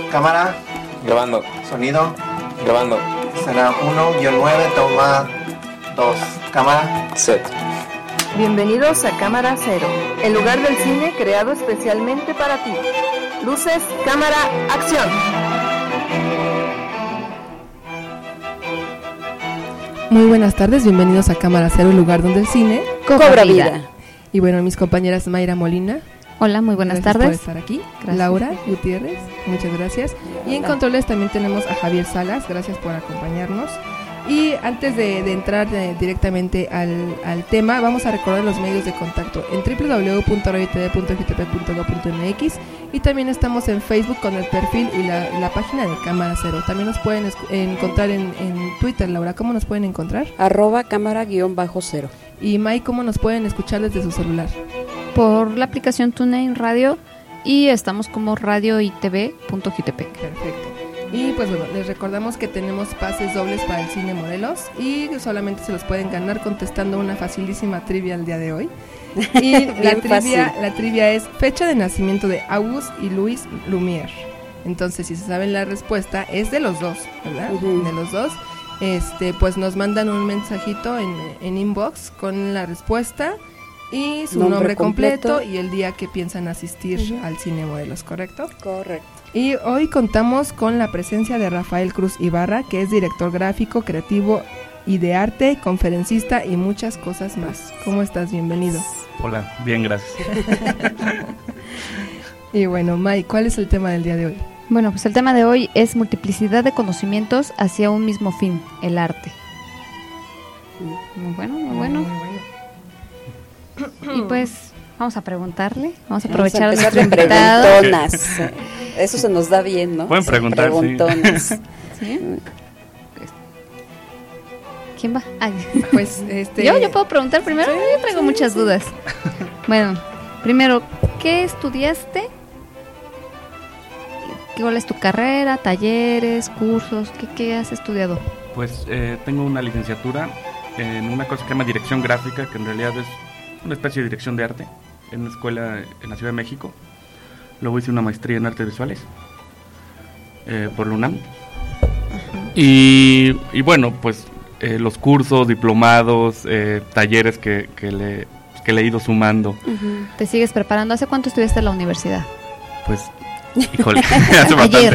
Cámara. Grabando. Sonido. Grabando. Escena 1-9, toma 2. Cámara. Set. Bienvenidos a Cámara Cero, el lugar del cine creado especialmente para ti. Luces, cámara, acción. Muy buenas tardes, bienvenidos a Cámara Cero, el lugar donde el cine cobra vida. Y bueno, mis compañeras Mayra Molina. Hola, muy buenas gracias tardes. por estar aquí. Gracias. Laura Gutiérrez, muchas gracias. Y en controles también tenemos a Javier Salas, gracias por acompañarnos. Y antes de entrar directamente al tema, vamos a recordar los medios de contacto en www.radiotv.jutp.go.mx y también estamos en Facebook con el perfil y la página de Cámara Cero. También nos pueden encontrar en Twitter. Laura, ¿cómo nos pueden encontrar? @cámara_cero. Y May, ¿cómo nos pueden escuchar desde su celular? Por la aplicación TuneIn Radio y estamos como radioitv.jutepec. Perfecto. Y pues bueno, les recordamos que tenemos pases dobles para el Cine Morelos y solamente se los pueden ganar contestando una facilísima trivia el día de hoy. Y la trivia es fecha de nacimiento de Auguste y Louis Lumière. Entonces, si se saben la respuesta, es de los dos, ¿verdad? Uh-huh. De los dos. Pues nos mandan un mensajito en inbox con la respuesta y su nombre completo y el día que piensan asistir uh-huh. al Cine Morelos, ¿correcto? Correcto. Y hoy contamos con la presencia de Rafael Cruz Ibarra, que es director gráfico, creativo y de arte, conferencista y muchas cosas más. ¿Cómo estás? Bienvenido. Hola, bien, gracias. Y bueno, May, ¿cuál es el tema del día de hoy? Bueno, pues el tema de hoy es multiplicidad de conocimientos hacia un mismo fin, el arte. Muy bueno, muy bueno. Y pues vamos a preguntarle, vamos a aprovechar a nuestro invitado. Eso se nos da bien, ¿no? Pueden preguntar, sí. ¿Sí? ¿Quién va? Ay. Pues ¿Yo puedo preguntar primero? Sí, yo traigo muchas dudas. Bueno, primero, ¿qué estudiaste? ¿Cuál es tu carrera? ¿Talleres? ¿Cursos? ¿Qué has estudiado? Pues tengo una licenciatura en una cosa que se llama dirección gráfica, que en realidad es una especie de dirección de arte, en una escuela en la Ciudad de México. Luego hice una maestría en artes visuales por la UNAM. Uh-huh. Y bueno, pues los cursos, diplomados, talleres que le he ido sumando. Uh-huh. ¿Te sigues preparando? ¿Hace cuánto estudiaste en la universidad? Pues, híjole, hace ayer.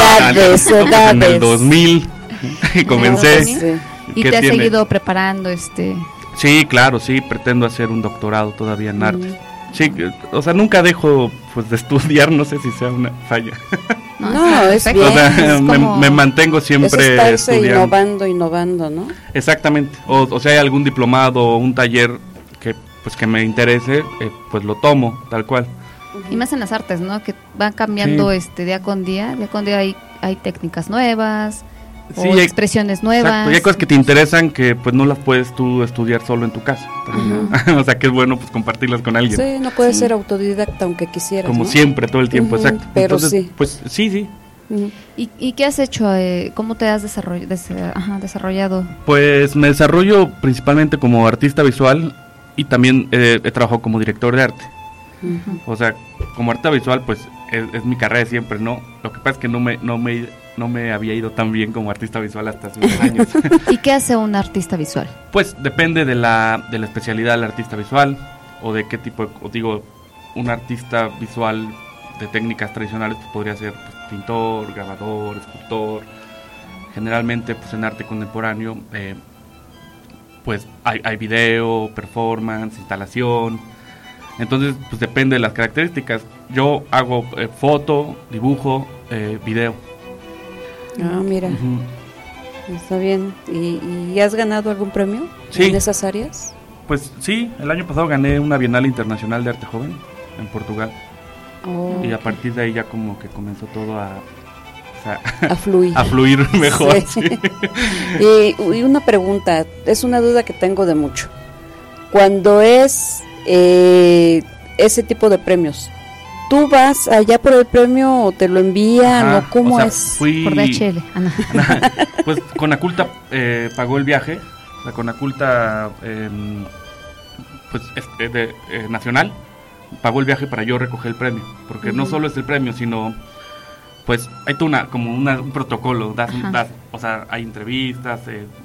En el 2000 comencé. Sí. ¿Y te has seguido preparando? Sí, claro, sí, pretendo hacer un doctorado todavía en arte. Sí, o sea, nunca dejo pues de estudiar, no sé si sea una falla. No, es bien. O sea, me mantengo siempre estudiando. Innovando, ¿no? Exactamente. O sea, hay algún diplomado o un taller que me interese, pues lo tomo, tal cual. Y más en las artes, ¿no? Que van cambiando sí. Día con día hay técnicas nuevas. Sí, o expresiones nuevas. Exacto, y hay cosas que te interesan que pues no las puedes tú estudiar solo en tu casa. Uh-huh. O sea que es bueno pues compartirlas con alguien. Sí, no puedes ser autodidacta aunque quisieras. Como ¿no? siempre, todo el tiempo, uh-huh. Exacto. Pero entonces, sí. Pues sí. Uh-huh. ¿Y qué has hecho? ¿Cómo te has desarrollado? Pues me desarrollo principalmente como artista visual y también he trabajado como director de arte. Uh-huh. O sea, como artista visual pues es mi carrera siempre, ¿no? Lo que pasa es que no me había ido tan bien como artista visual hasta hace unos años. ¿Y qué hace un artista visual? Pues depende de la especialidad del artista visual o de qué tipo, un artista visual de técnicas tradicionales pues podría ser pues, pintor, grabador, escultor. Generalmente pues en arte contemporáneo pues hay video, performance, instalación. Entonces pues depende de las características. Yo hago foto, dibujo, video. Ah, mira, uh-huh. Está bien. ¿Y has ganado algún premio en esas áreas? Pues sí, el año pasado gané una Bienal Internacional de Arte Joven en Portugal. Oh, y a partir de ahí ya como que comenzó todo a fluir. A fluir mejor. Sí. Sí. Y una pregunta, es una duda que tengo de mucho. Cuando es ese tipo de premios, ¿tú vas allá por el premio o te lo envían? Ajá, o cómo es? Por DHL. Pues Conaculta pagó el viaje. La Conaculta pues nacional pagó el viaje para yo recoger el premio, porque uh-huh. no solo es el premio, sino pues hay un protocolo, o sea, hay entrevistas,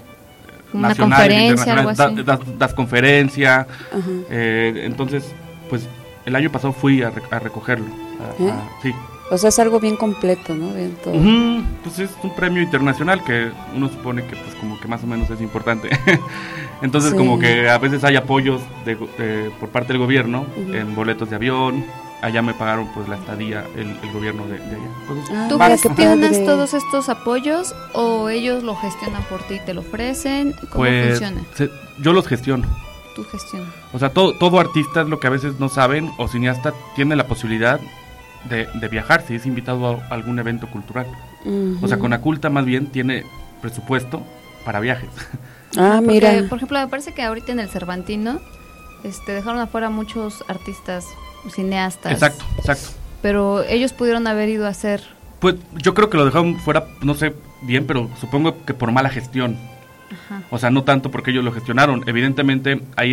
una nacionales, conferencia, algo así. das conferencia, entonces, pues el año pasado fui a recogerlo, sí. O sea, es algo bien completo, ¿no? Bien todo. Pues es un premio internacional que uno supone que pues como que más o menos es importante. Entonces Sí. como que a veces hay apoyos por parte del gobierno en boletos de avión. Allá me pagaron pues la estadía el gobierno de allá. Entonces, ¿Tú Qué gestionas padre. todos estos apoyos o ellos lo gestionan por ti y te lo ofrecen? ¿Cómo pues funciona? yo los gestiono. Tú gestionas. O sea, todo artista es lo que a veces no saben, o cineasta tiene la posibilidad de viajar si es invitado a algún evento cultural. O sea, Conaculta más bien tiene presupuesto para viajes. Ah, Porque, mira. por ejemplo, me parece que ahorita en el Cervantino dejaron afuera muchos artistas, cineastas. Exacto. Pero ellos pudieron haber ido a hacer... Pues yo creo que lo dejaron fuera, no sé bien, pero supongo que por mala gestión. Ajá. O sea, no tanto porque ellos lo gestionaron. Evidentemente ahí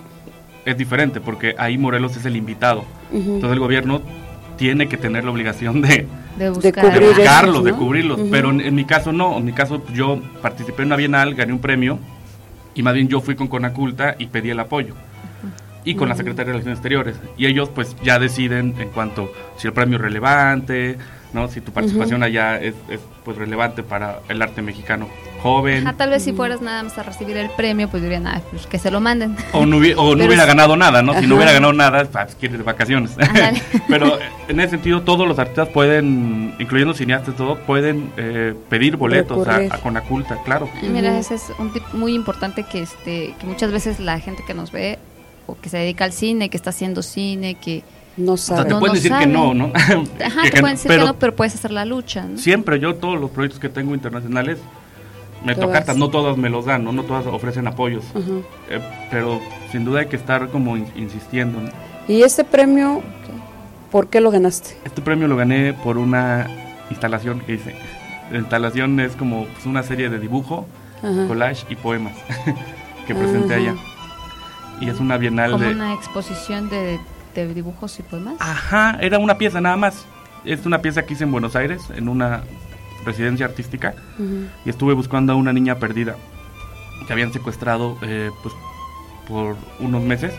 es diferente, porque ahí Morelos es el invitado. Entonces el gobierno tiene que tener la obligación de cubrir buscarlos, esos, de ¿no? cubrirlos. Pero en mi caso no. En mi caso yo participé en una bienal, gané un premio, y más bien yo fui con Conaculta y pedí el apoyo. Y con la Secretaría de Relaciones Exteriores. Y ellos pues ya deciden en cuanto si el premio es relevante, ¿no? Si tu participación allá es pues relevante para el arte mexicano joven. Ajá, tal vez si fueras nada más a recibir el premio, pues dirían, pues que se lo manden. O no hubiera ganado nada, ¿no? Si no hubiera ganado nada, pues quieres de vacaciones. Ándale. Pero en ese sentido todos los artistas pueden, incluyendo cineastas, todo, pueden pedir boletos Recurrir. a Conaculta, claro. Mira, ese es un tip muy importante que muchas veces la gente que nos ve o que se dedica al cine, que está haciendo cine, que No O sea, sabe. te No, pueden no decir que saben. no, ¿no? ajá, te pueden decir que no, pero puedes hacer la lucha, ¿no? Siempre yo, todos los proyectos que tengo internacionales, me Todas. tocan, no todas me los dan, no todas ofrecen apoyos. Pero sin duda hay que estar como insistiendo, ¿no? ¿Y este premio, por qué lo ganaste? Este premio lo gané por una instalación que hice. La instalación es como pues, una serie de dibujo, Ajá. collage y poemas que presenté Ajá. allá. Y es una bienal Como de... una exposición de dibujos y poemas. Ajá, era una pieza nada más. Es una pieza que hice en Buenos Aires, en una residencia artística. Y estuve buscando a una niña perdida que habían secuestrado pues, por unos meses.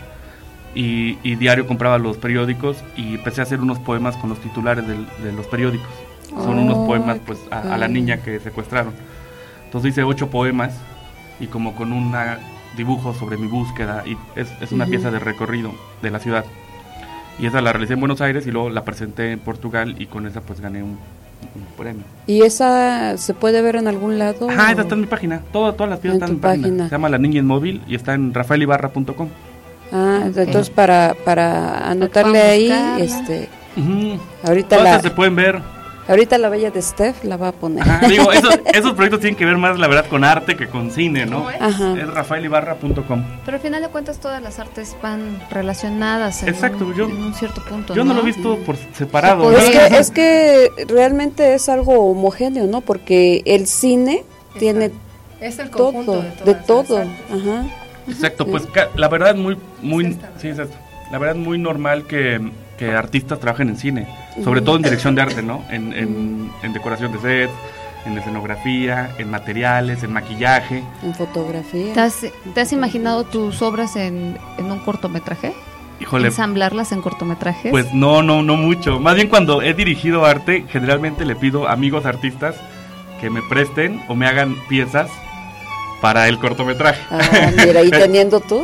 Y diario compraba los periódicos y empecé a hacer unos poemas con los titulares de los periódicos. Son unos poemas pues a la niña que secuestraron. Entonces hice 8 poemas y como con un dibujo sobre mi búsqueda. Y es una pieza de recorrido de la ciudad. Y esa la realicé en Buenos Aires y luego la presenté en Portugal y con esa pues gané un premio. ¿Y esa se puede ver en algún lado? Ajá, esa está en mi página. Todas las piezas En están en tu mi página. página. Se llama La Niña Inmóvil y está en rafaelibarra.com. Ah, Ok. entonces para anotarle Para ahí, buscarla. ahorita Todas se pueden ver. ahorita la bella de Steph la va a poner. Ajá, digo, esos proyectos tienen que ver más, la verdad, con arte que con cine, ¿no? Ajá. Es rafaelibarra.com. Pero al final de cuentas todas las artes van relacionadas en, Exacto, en un cierto punto, Yo no lo he visto por separado. Pues ¿no? es que realmente es algo homogéneo, ¿no? Porque el cine tiene Es el conjunto todo, de todas de las todo. artes. Ajá. Exacto, pues la verdad es muy Sí, está bien. sí, es esto. La verdad es muy normal que artistas trabajen en cine, sobre todo en dirección de arte, ¿no? En decoración de set, en escenografía, en materiales, en maquillaje. En fotografía. ¿Te has imaginado tus obras en un cortometraje? Híjole, ¿Ensamblarlas en cortometrajes? pues no mucho. Más bien cuando he dirigido arte, generalmente le pido a amigos artistas que me presten o me hagan piezas para el cortometraje. Ah, mira, y teniendo tú.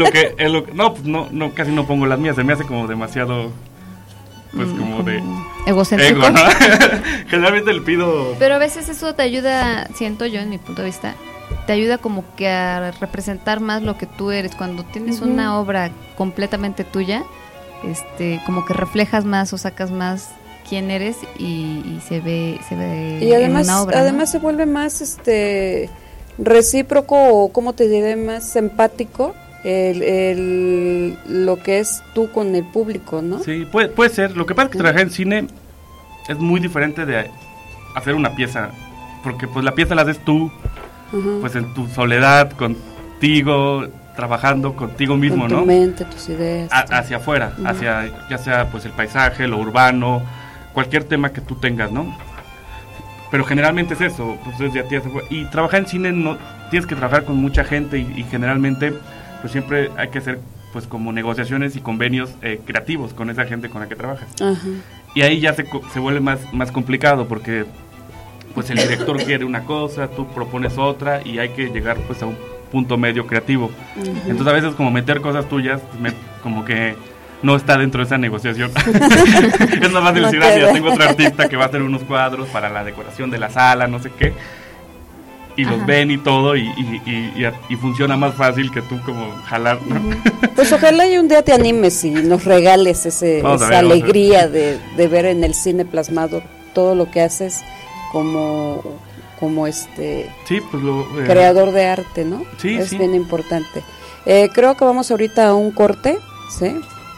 No, pues no, casi no pongo las mías, se me hace como demasiado, pues como de egocéntrico. ego, ¿no? Generalmente le pido... Pero a veces eso te ayuda, siento yo en mi punto de vista, te ayuda como que a representar más lo que tú eres. Cuando tienes una obra completamente tuya, como que reflejas más o sacas más quién eres y se ve Y además, en una obra, ¿no? se vuelve más recíproco, o como te diré, más empático lo que es tú con el público, ¿no? Sí, puede ser. Lo que pasa es que trabajar en cine es muy diferente de hacer una pieza, porque pues la pieza la haces tú, pues en tu soledad, contigo, trabajando contigo mismo, con tu ¿no? mente, tus ideas. Hacia afuera, hacia ya sea pues el paisaje, lo urbano, cualquier tema que tú tengas, ¿no? Pero generalmente es eso, pues ya y trabajar en cine no tienes que trabajar con mucha gente y generalmente pues siempre hay que hacer pues como negociaciones y convenios creativos con esa gente con la que trabajas. Ajá. Y ahí ya se vuelve más complicado porque pues el director quiere una cosa, tú propones otra y hay que llegar pues a un punto medio creativo. Uh-huh. Entonces a veces como meter cosas tuyas como que no está dentro de esa negociación. Es más fácil decir, ya tengo otro artista que va a hacer unos cuadros para la decoración de la sala, no sé qué, y los ven y todo y funciona más fácil que tú como jalar, ¿no? Pues ojalá y un día te animes y nos regales esa alegría de ver en el cine plasmado todo lo que haces como sí, pues creador de arte, ¿no? Sí, es bien importante. Creo que vamos ahorita a un corte, ¿sí?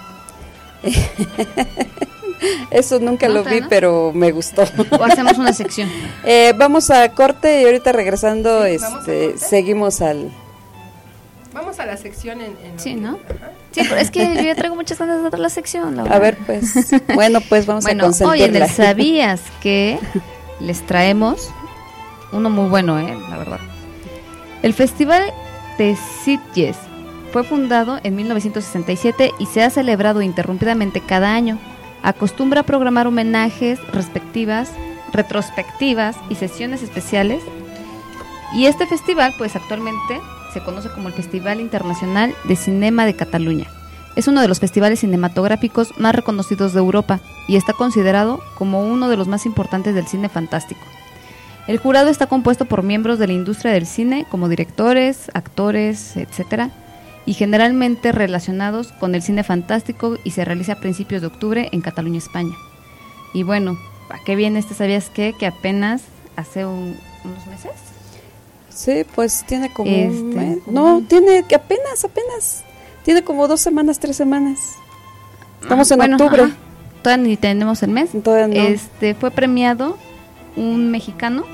Eso nunca lo vi, ¿no? Pero me gustó. O hacemos una sección. Vamos a corte y ahorita regresando seguimos Vamos a la sección sí, ¿no? Sí, pero es que yo ya traigo muchas ganas de dar la sección, Laura. A ver, pues, bueno, pues vamos a consentirla. Hoy en el ¿Sabías que? Les traemos uno muy bueno, la verdad. El Festival de Sitges fue fundado en 1967 y se ha celebrado interrumpidamente cada año. Acostumbra programar homenajes, retrospectivas y sesiones especiales. Y este festival, pues actualmente se conoce como el Festival Internacional de Cinema de Cataluña. Es uno de los festivales cinematográficos más reconocidos de Europa y está considerado como uno de los más importantes del cine fantástico. El jurado está compuesto por miembros de la industria del cine, como directores, actores, etcétera, y generalmente relacionados con el cine fantástico, y se realiza a principios de octubre en Cataluña, España. Y bueno, ¿a qué viene ¿Sabías qué? Que apenas hace unos meses. Sí, pues tiene como un mes. No, tiene que apenas. Tiene como 2 semanas, 3 semanas. Estamos en octubre. Ajá. Todavía ni tenemos el mes. Todavía no. Fue premiado un mexicano,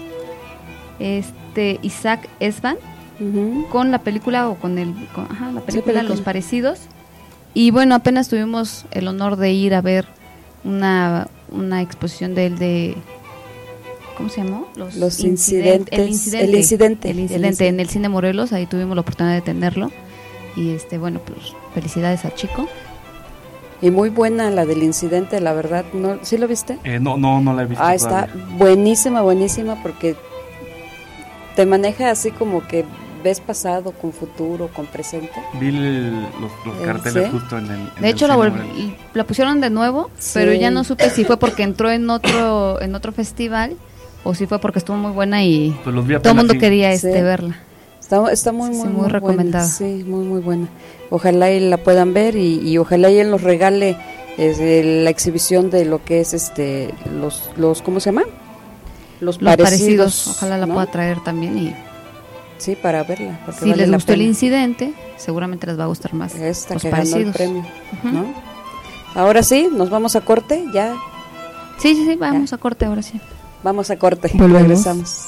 Isaac Esban, con la película la película Los Parecidos. Y bueno, apenas tuvimos el honor de ir a ver una exposición de él de ¿cómo se llamó? Los incidentes. El incidente en el Cine Morelos. Ahí tuvimos la oportunidad de tenerlo. Y bueno, pues felicidades al chico. Y muy buena la del incidente, la verdad. ¿No? ¿Sí lo viste? No la he visto. Está buenísima porque te maneja así como que ves pasado con futuro, con presente. Vi los carteles justo en el... De hecho, la pusieron de nuevo, pero ya no supe si fue porque entró en otro festival o si fue porque estuvo muy buena y pues todo el mundo quería verla. Está muy recomendada. Sí, muy buena. Ojalá y la puedan ver y ojalá y él nos regale la exhibición de lo que es los ¿cómo se llama? Los parecidos. Ojalá la pueda traer también y sí, para verla. Si les gustó el incidente, seguramente les va a gustar más esta Los que Parecidos. Ganó el premio, ¿no? Ahora sí, nos vamos a corte, ya. Sí, vamos a corte ahora sí. Vamos a corte, regresamos.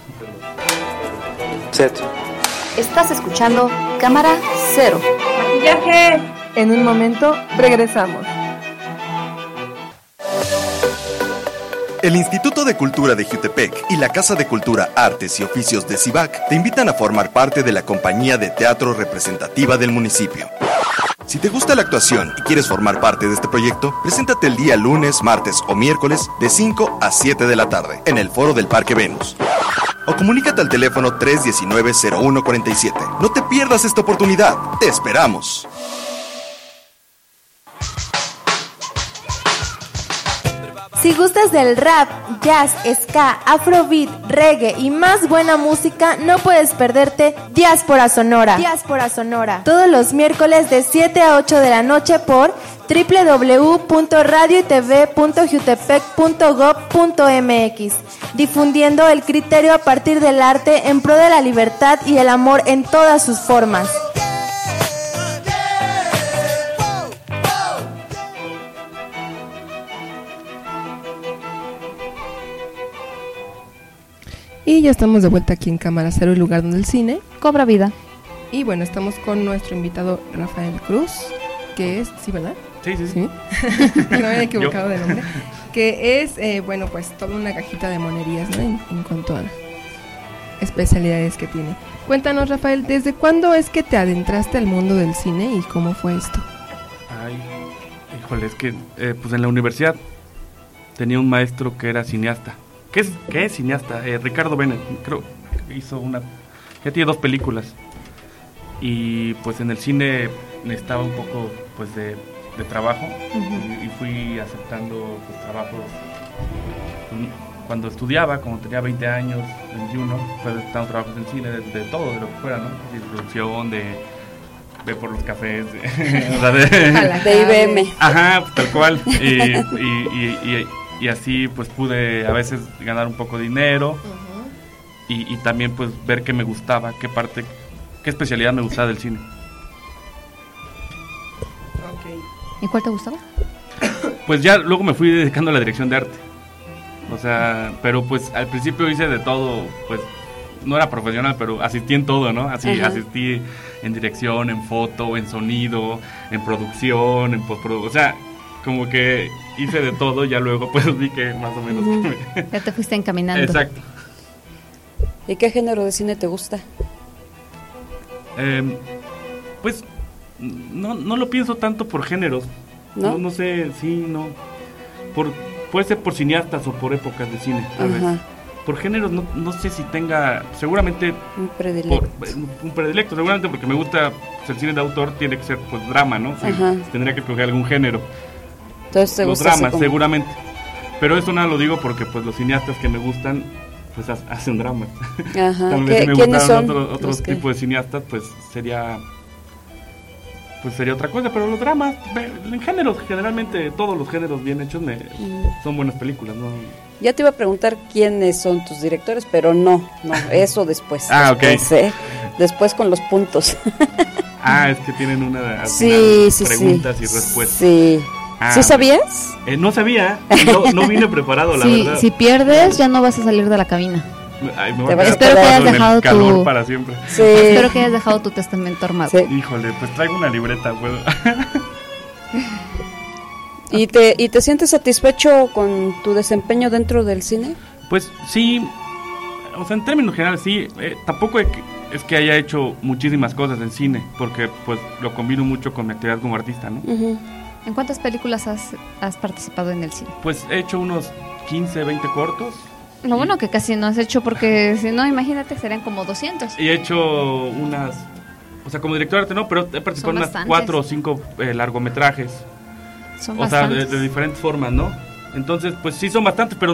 Set. Estás escuchando Cámara Cero. Maquillaje. En un momento regresamos. El Instituto de Cultura de Jutepec y la Casa de Cultura, Artes y Oficios de Cibac te invitan a formar parte de la compañía de teatro representativa del municipio. Si te gusta la actuación y quieres formar parte de este proyecto, preséntate el día lunes, martes o miércoles de 5 a 7 de la tarde en el foro del Parque Venus. O comunícate al teléfono 319-0147. No te pierdas esta oportunidad. ¡Te esperamos! Si gustas del rap, jazz, ska, afrobeat, reggae y más buena música, no puedes perderte Diáspora Sonora. Todos los miércoles de 7 a 8 de la noche por www.radioytv.jutepec.gov.mx, difundiendo el criterio a partir del arte en pro de la libertad y el amor en todas sus formas. Y ya estamos de vuelta aquí en Cámara Cero, el lugar donde el cine cobra vida. Y bueno, estamos con nuestro invitado Rafael Cruz, que es, ¿sí, verdad? Sí. No me había equivocado de nombre. que es, bueno, pues toda una cajita de monerías, ¿no? En cuanto a especialidades que tiene. Cuéntanos, Rafael, ¿desde cuándo es que te adentraste al mundo del cine y cómo fue esto? Ay, híjole, es que pues en la universidad tenía un maestro que era cineasta. ¿Qué es cineasta? Ricardo Bennett, creo que hizo ya tiene 2 películas. Y pues en el cine necesitaba un poco pues de trabajo. Y fui aceptando pues trabajos cuando estudiaba, como tenía 20 años, 21, fue aceptando trabajos en cine de todo, de lo que fuera, ¿no? De producción, de por los cafés, o sea, de IBM. Ajá, tal cual. Y así pues pude a veces ganar un poco de dinero. Y también pues ver qué me gustaba, qué especialidad me gustaba del cine. ¿Y cuál te gustaba? Pues ya luego me fui dedicando a la dirección de arte. O sea, pero pues al principio hice de todo, pues no era profesional, pero asistí en todo, ¿no? Asistí en dirección, en foto, en sonido, en producción, en postproducción. O sea, como que hice de todo, ya luego pues vi que más o menos... Ya te fuiste encaminando. Exacto. ¿Y qué género de cine te gusta? Pues no lo pienso tanto por géneros. No sé, sí, no. Puede ser por cineastas o por épocas de cine, tal vez. Por géneros no sé si tenga, seguramente un predilecto. Un predilecto, seguramente porque me gusta pues, el cine de autor tiene que ser pues drama, ¿no? Sí, tendría que escoger algún género. Entonces, los dramas, seguramente. Pero eso nada lo digo porque pues los cineastas que me gustan pues hacen dramas. Tal vez si me gustaran otros tipos de cineastas, pues sería otra cosa, pero los dramas, en géneros, generalmente todos los géneros bien hechos son buenas películas, ¿no? Ya te iba a preguntar quiénes son tus directores, pero no, eso después. Después, ok. Después con los puntos. Es que tienen unas preguntas y respuestas. Sí. ¿Sí sabías? No sabía, no vine preparado, la verdad. Si pierdes, ya no vas a salir de la cabina. Ay, me voy a espero que hayas dejado calor para siempre. Sí. Espero que hayas dejado tu testamento armado. Sí. Híjole, pues traigo una libreta, ¿puedo? ¿Y te sientes satisfecho con tu desempeño dentro del cine? Pues sí, o sea, en términos generales sí. Tampoco es que haya hecho muchísimas cosas en cine, porque pues lo combino mucho con mi actividad como artista, ¿no? ¿En cuántas películas has participado en el cine? Pues he hecho unos 15, 20 cortos. Lo bueno que casi no has hecho, porque si no, imagínate, serían como 200. Y he hecho unas, o sea, como director de arte no, pero he participado en unas 4 o 5 largometrajes. Son o sea, bastantes. de diferentes formas, ¿no? Entonces, pues sí son bastantes, pero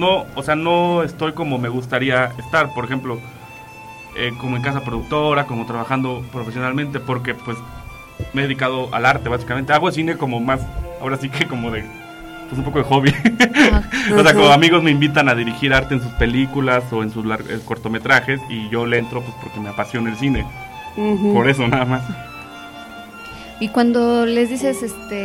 no estoy como me gustaría estar, por ejemplo, como en casa productora, como trabajando profesionalmente, porque pues me he dedicado al arte, básicamente. Hago cine como más, ahora sí que como de... pues un poco de hobby. O sea, como amigos me invitan a dirigir arte en sus películas o en sus cortometrajes y yo le entro pues porque me apasiona el cine. Por eso nada más. Y cuando les dices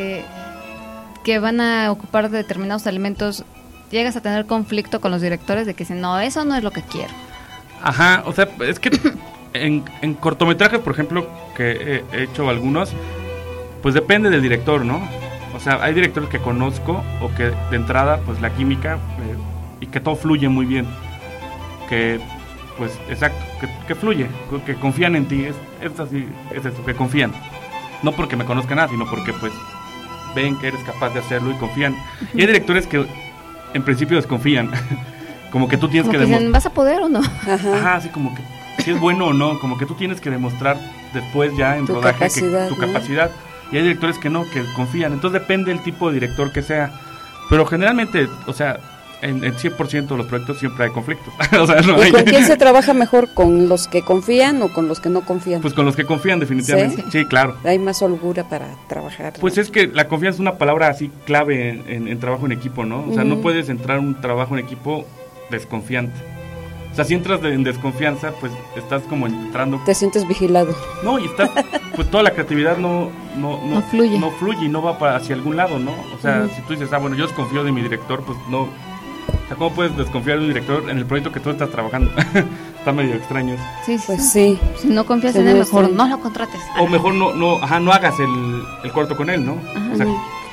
que van a ocupar determinados elementos, ¿llegas a tener conflicto con los directores de que dicen, no, eso no es lo que quiero? Ajá, o sea, es que en cortometrajes, por ejemplo, que he hecho algunos, pues depende del director, ¿no? O sea, hay directores que conozco o que de entrada, pues la química y que todo fluye muy bien. Que, pues, exacto, que fluye, que confían en ti. Es así, es eso, que confían. No porque me conozcan nada, sino porque, pues, ven que eres capaz de hacerlo y confían. Y hay directores que, en principio, desconfían. Como que tú tienes como que demostrar. ¿Vas a poder o no? Ajá, así como que, si es bueno o no, como que tú tienes que demostrar después ya en rodaje tu capacidad. Y hay directores que no, que confían. Entonces depende del tipo de director que sea. Pero generalmente, o sea, en 100% de los proyectos siempre hay conflictos. O sea, no hay... ¿Y con quién se trabaja mejor? ¿Con los que confían o con los que no confían? Pues con los que confían, definitivamente. Sí, claro. Hay más holgura para trabajar, ¿no? Pues es que la confianza es una palabra así clave en trabajo en equipo, ¿no? O sea, no puedes entrar en un trabajo en equipo desconfiante. O sea, si entras en desconfianza, pues estás como entrando... Te sientes vigilado. No, y estás... Pues toda la creatividad no fluye. No fluye y no va hacia algún lado, ¿no? O sea, si tú dices, bueno, yo desconfío de mi director, pues no... O sea, ¿cómo puedes desconfiar de un director en el proyecto que tú estás trabajando? Está medio extraño. Sí, pues sí. Si no confías en él, mejor no lo contrates. O mejor no hagas el corto con él, ¿no? Ajá. O sea,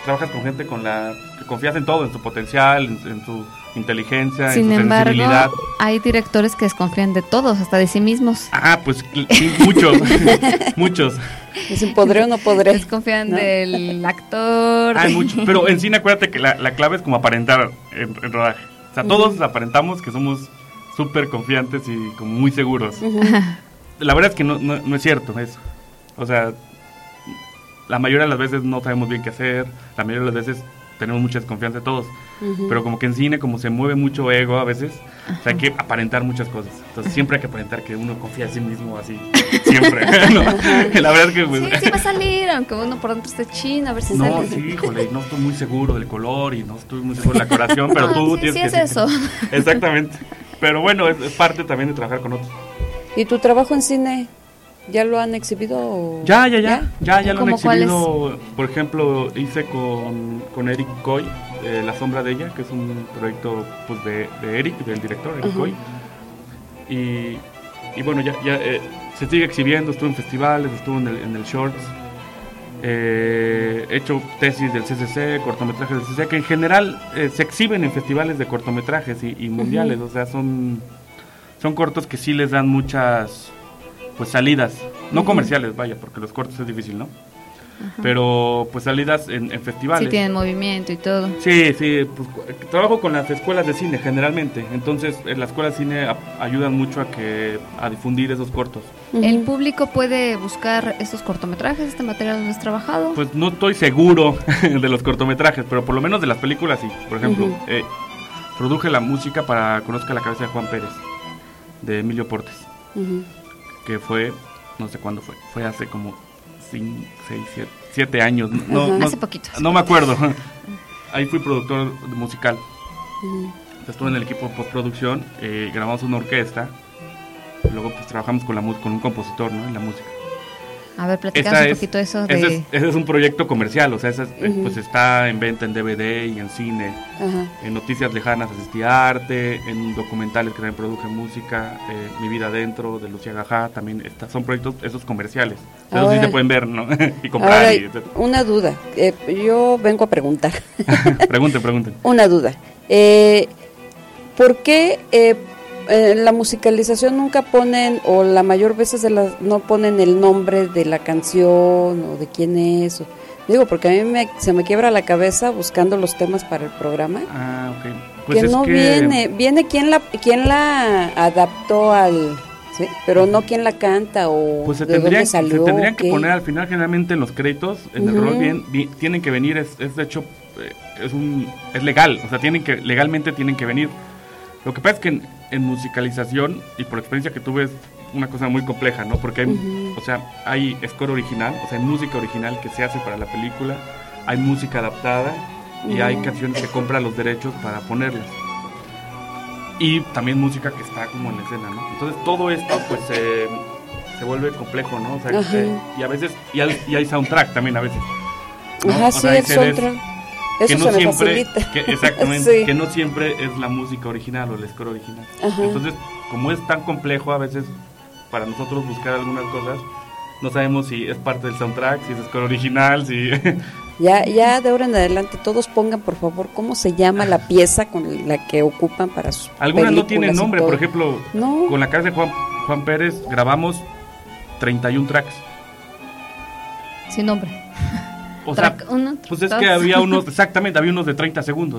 trabajas con gente que confías en todo, en su potencial, en su inteligencia, Sin en su embargo, sensibilidad. hay directores que desconfían de todos, hasta de sí mismos. Pues sí, muchos, muchos. Dicen, ¿podré o no podré? Desconfían del actor. Hay muchos, pero en cine acuérdate que la clave es como aparentar en rodaje. O sea, todos aparentamos que somos súper confiantes y como muy seguros. La verdad es que no es cierto eso. O sea, la mayoría de las veces no sabemos bien qué hacer, la mayoría de las veces tenemos mucha desconfianza de todos, pero como que en cine como se mueve mucho ego a veces, o sea, hay que aparentar muchas cosas. Entonces siempre hay que aparentar que uno confía en sí mismo así, siempre. ¿No? La verdad es que pues, sí va a salir, aunque uno por dentro esté chino, a ver si sale. No, sí, híjole, no estoy muy seguro del color y no estoy muy seguro de la coloración, pero tú tienes que... Sí, es eso. Exactamente. Pero bueno, es parte también de trabajar con otros. ¿Y tu trabajo en cine ya lo han exhibido? O... Ya lo han exhibido. ¿Cuáles? Por ejemplo, hice con Eric Coy, La sombra de ella, que es un proyecto pues de Eric, del director Eric Coy. Y bueno, ya se sigue exhibiendo, estuvo en festivales, estuvo en el Shorts. He hecho tesis del CCC, cortometrajes del CCC, que en general se exhiben en festivales de cortometrajes y mundiales. O sea, son cortos que sí les dan muchas pues salidas, no comerciales, vaya, porque los cortos es difícil, ¿no? Pero pues salidas en festivales. Sí, tienen movimiento y todo. Sí, pues trabajo con las escuelas de cine generalmente, entonces las escuelas de cine ayudan mucho a difundir esos cortos. ¿El público puede buscar estos cortometrajes, este material donde has trabajado? Pues no estoy seguro de los cortometrajes, pero por lo menos de las películas sí. Por ejemplo, produje la música para Conozca la cabeza de Juan Pérez, de Emilio Portes, que fue, no sé cuándo fue hace como 7 años. Hace poquito. No me acuerdo. Ahí fui productor musical. Estuve en el equipo de postproducción, grabamos una orquesta, luego pues trabajamos con un compositor, ¿no? En la música. A ver, platicamos un poquito eso de... Ese es un proyecto comercial, o sea, pues está en venta en DVD y en cine, en Noticias Lejanas asistí a arte, en documentales que también produje música, Mi vida adentro, de Lucía Gajá, también son proyectos esos comerciales, esos sí se pueden ver, ¿no? Y comprar. Ahora, una duda, yo vengo a preguntar. Pregunten. Una duda, ¿por qué en la musicalización nunca ponen, o la mayor veces no ponen el nombre de la canción o de quién es? Digo, porque a mí se me quiebra la cabeza buscando los temas para el programa. Ok. Pues que no viene quién la adaptó ¿sí? Pero no quién la canta o pues de dónde salió. Se tendrían que poner al final, generalmente en los créditos, en el rol, tienen que venir, es de hecho, es legal, o sea, legalmente tienen que venir. Lo que pasa es que en musicalización, y por experiencia que tuve, es una cosa muy compleja, ¿no? Porque hay score original, o sea, hay música original que se hace para la película, hay música adaptada y hay canciones que compran los derechos para ponerlas. Y también música que está como en la escena, ¿no? Entonces todo esto pues se vuelve complejo, ¿no? O sea, y a veces, y hay soundtrack también a veces, ¿no? Sí, el soundtrack. Eso que no se me siempre, facilita. exactamente, Sí. que no siempre es la música original o el score original. Entonces, como es tan complejo a veces para nosotros buscar algunas cosas, no sabemos si es parte del soundtrack, si es score original, si... Ya de ahora en adelante todos pongan por favor cómo se llama la pieza con la que ocupan para sus Algunas no películas tienen y nombre, todo. por ejemplo, con la casa de Juan Pérez grabamos 31 tracks. Sin nombre. O sea, pues es que había unos de 30 segundos.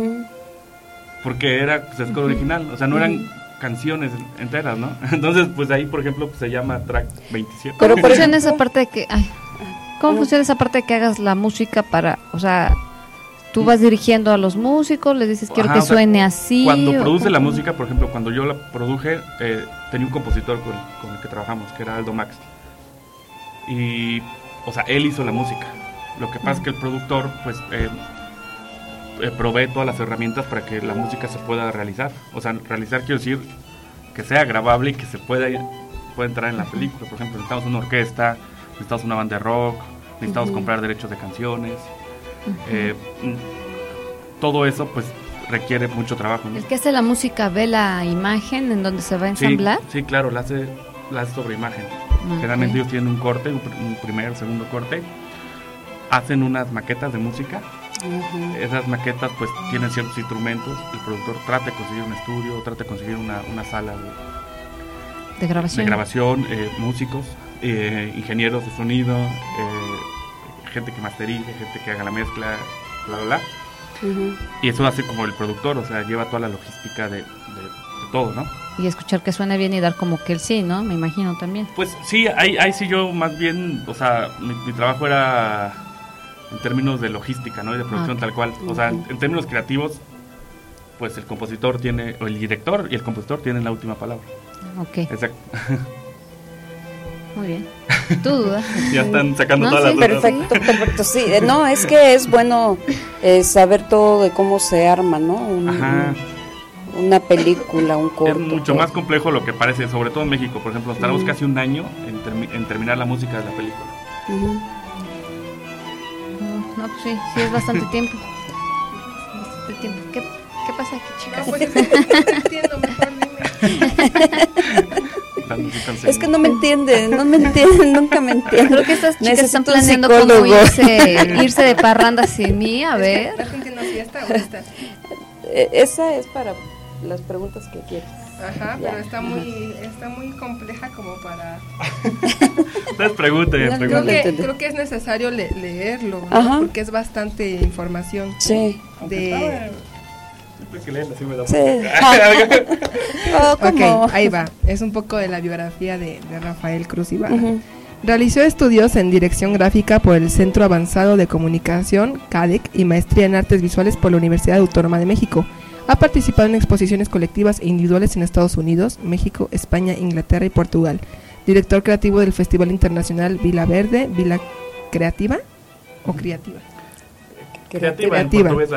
Porque era pues, score original, o sea, no eran canciones enteras, ¿no? Entonces, pues ahí, por ejemplo, pues, se llama track 27. Pero ¿cómo funciona esa parte de que funciona esa parte de que hagas la música para, o sea, tú vas dirigiendo a los músicos, les dices quiero que suene así? Cuando produce la música, por ejemplo, cuando yo la produje, tenía un compositor con el que trabajamos, que era Aldo Max. Y, o sea, él hizo la música. Lo que pasa es que el productor, pues, provee todas las herramientas para que la música se pueda realizar. O sea, realizar quiero decir que sea grabable y que se pueda entrar en la película. Por ejemplo, necesitamos una orquesta, necesitamos una banda de rock, necesitamos comprar derechos de canciones. Todo eso, pues, requiere mucho trabajo, ¿no? ¿El que hace la música ve la imagen en donde se va a ensamblar? Sí, claro, la hace sobre imagen. Generalmente ellos tienen un corte, un primer, segundo corte. hacen unas maquetas de música. Esas maquetas pues tienen ciertos instrumentos, el productor trata de conseguir un estudio, trata de conseguir una sala de grabación, músicos, ingenieros de sonido, gente que masterice, gente que haga la mezcla, bla bla bla. Y eso hace como el productor, o sea, lleva toda la logística de todo, ¿no? Y escuchar que suene bien y dar como que el sí, ¿no? Me imagino también. Pues sí, ahí sí yo más bien, o sea, mi trabajo era en términos de logística, ¿no? Y de producción tal cual. O sea, en términos creativos, pues el compositor tiene, o el director y el compositor tienen la última palabra. Ok. Exacto. Muy bien. ¿Tu duda? Ya están sacando todas las dudas. Perfecto, sí. No, es que es bueno saber todo de cómo se arma, ¿no? Una película, un corto. Es mucho más complejo lo que parece, sobre todo en México. Por ejemplo, tardamos casi un año en terminar la música de la película. No, pues sí es bastante tiempo. ¿Qué pasa aquí, chicas? No, pues no entiendo, mejor dime. Es que no me entienden, nunca me entienden. Creo que estas chicas están planeando cómo irse de parranda sin mí, a ver. Esa es para las preguntas que quieres. Ajá, pero está muy compleja como para... Ustedes pregunten. Creo que es necesario leerlo, ¿no? Porque es bastante información. Sí. Siempre que leen así me da Ok, ahí va. Es un poco de la biografía de Rafael Cruz Ibarra. Realizó estudios en dirección gráfica por el Centro Avanzado de Comunicación, CADEC, y maestría en artes visuales por la Universidad Autónoma de México. Ha participado en exposiciones colectivas e individuales en Estados Unidos, México, España, Inglaterra y Portugal. Director creativo del Festival Internacional Vila Verde, Vila Creativa o Creativa. Creativa. En portugués.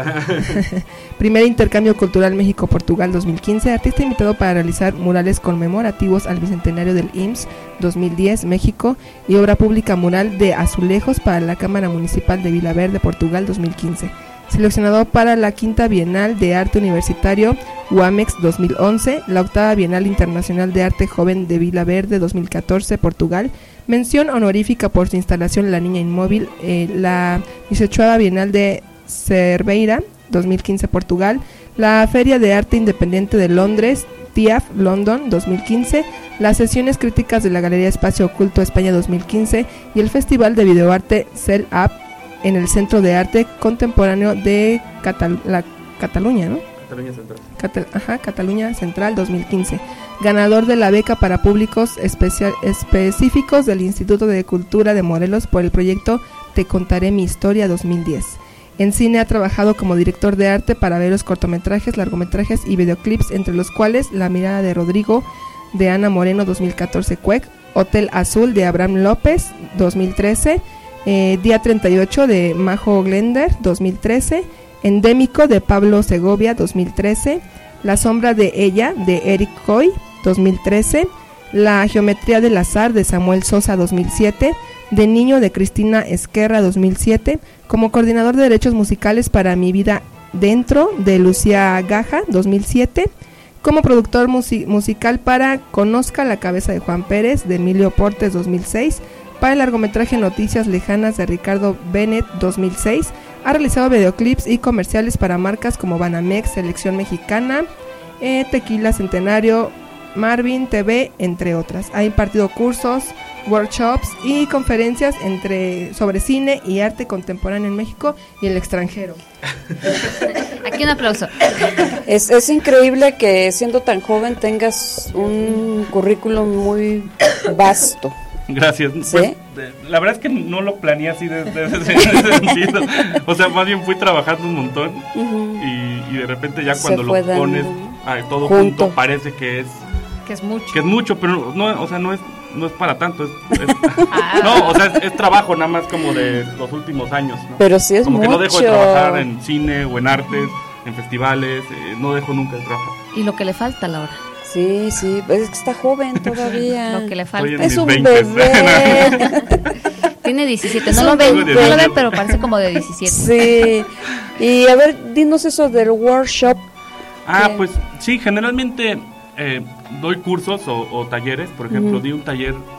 Primer intercambio cultural México-Portugal 2015, artista invitado para realizar murales conmemorativos al bicentenario del IMSS 2010 México y obra pública mural de azulejos para la Cámara Municipal de Vila Verde, Portugal 2015. Seleccionado para la Quinta Bienal de Arte Universitario UAMEX 2011, la Octava Bienal Internacional de Arte Joven de Vila Verde 2014, Portugal, mención honorífica por su instalación La Niña Inmóvil, la 18ª Bienal de Cerveira 2015, Portugal, la Feria de Arte Independiente de Londres, TIAF London 2015, las sesiones críticas de la Galería Espacio Oculto España 2015 y el Festival de Videoarte Cell Up en el Centro de Arte Contemporáneo de Cataluña, ¿no? Cataluña Central. Cataluña Central 2015. Ganador de la beca para públicos específicos del Instituto de Cultura de Morelos por el proyecto Te Contaré Mi Historia 2010. En cine ha trabajado como director de arte para varios cortometrajes, largometrajes y videoclips, entre los cuales La Mirada de Rodrigo de Ana Moreno 2014, Cuec, Hotel Azul de Abraham López 2013, Día 38 de Majo Glender 2013, Endémico de Pablo Segovia 2013, La Sombra de Ella de Eric Coy 2013, La Geometría del Azar de Samuel Sosa 2007, De Niño de Cristina Esquerra 2007, como coordinador de derechos musicales para Mi Vida Dentro de Lucía Gaja 2007, como productor musical para Conozca la Cabeza de Juan Pérez de Emilio Portes 2006, para el largometraje Noticias Lejanas de Ricardo Bennett 2006, ha realizado videoclips y comerciales para marcas como Banamex, Selección Mexicana, Tequila Centenario, Marvin TV, entre otras. Ha impartido cursos, workshops y conferencias sobre cine y arte contemporáneo en México y el extranjero. Aquí un aplauso. Es increíble que siendo tan joven tengas un currículum muy vasto. Gracias. ¿Sí? Pues, la verdad es que no lo planeé así desde ese sentido. O sea, más bien fui trabajando un montón y de repente ya cuando lo pones todo junto parece que es mucho, pero no, o sea, no es para tanto, no, o sea, es trabajo nada más como de los últimos años, ¿no? Pero sí es como mucho. Que no dejo de trabajar en cine o en artes, en festivales, no dejo nunca de trabajar. Y lo que le falta, Laura. Sí, es que está joven todavía. Lo que le falta. Es un 20s. bebé. Tiene 17, no lo ven, pero parece como de 17. Sí. Y a ver, dinos eso del workshop. Pues sí, generalmente doy cursos o talleres. Por ejemplo, di un taller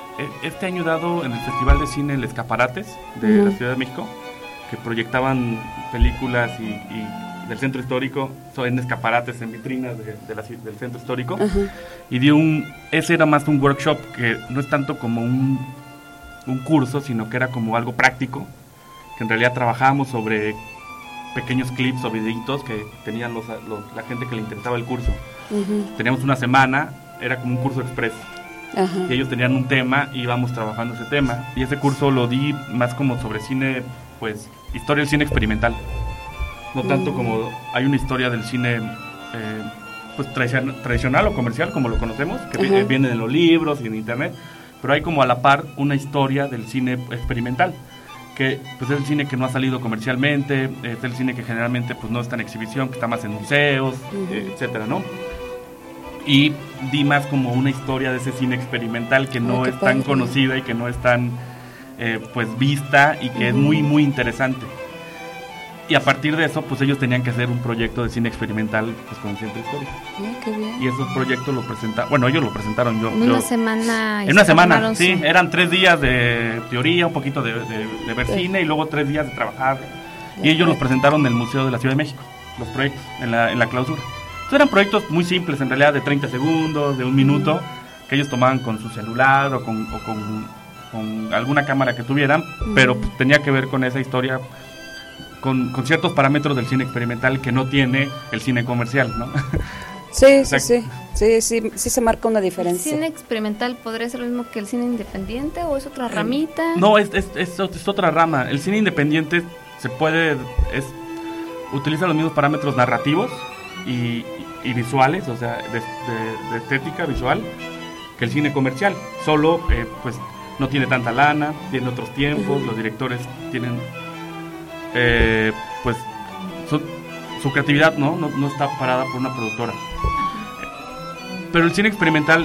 este año dado en el Festival de Cine El Escaparates de la Ciudad de México, que proyectaban películas y del centro histórico, en escaparates, en vitrinas del centro histórico, y ese era más un workshop que no es tanto como un curso, sino que era como algo práctico, que en realidad trabajábamos sobre pequeños clips o videitos que tenían la gente que le interesaba el curso. Teníamos una semana, era como un curso express. Y ellos tenían un tema y íbamos trabajando ese tema. Y ese curso lo di más como sobre cine, pues, historia del cine experimental. No tanto como hay una historia del cine pues tradicional o comercial, como lo conocemos, que viene de los libros y en internet, pero hay como a la par una historia del cine experimental, que pues es el cine que no ha salido comercialmente, es el cine que generalmente pues no está en exhibición, que está más en museos, etcétera, ¿no? Y di más como una historia de ese cine experimental que no es tan conocida y que no es tan pues vista y que es muy muy interesante. Y a partir de eso, pues ellos tenían que hacer un proyecto de cine experimental pues con el centro histórico. Qué bien. Y esos proyectos lo presentaron, bueno, ellos lo presentaron En una semana. En una semana, sí, eran 3 días de teoría, un poquito de ver cine y luego 3 días de trabajar. Y ellos los presentaron en el Museo de la Ciudad de México, los proyectos, en la clausura. Entonces eran proyectos muy simples, en realidad de 30 segundos, de 1 minuto, que ellos tomaban con su celular o con alguna cámara que tuvieran, pero pues, tenía que ver con esa historia, con ciertos parámetros del cine experimental que no tiene el cine comercial, ¿no? Sí se marca una diferencia. ¿El cine experimental podría ser lo mismo que el cine independiente o es otra ramita? No, es otra rama. El cine independiente utiliza los mismos parámetros narrativos y visuales, o sea, de estética visual, que el cine comercial. Solo, pues, no tiene tanta lana, tiene otros tiempos, los directores tienen... pues su creatividad no está parada por una productora, pero el cine experimental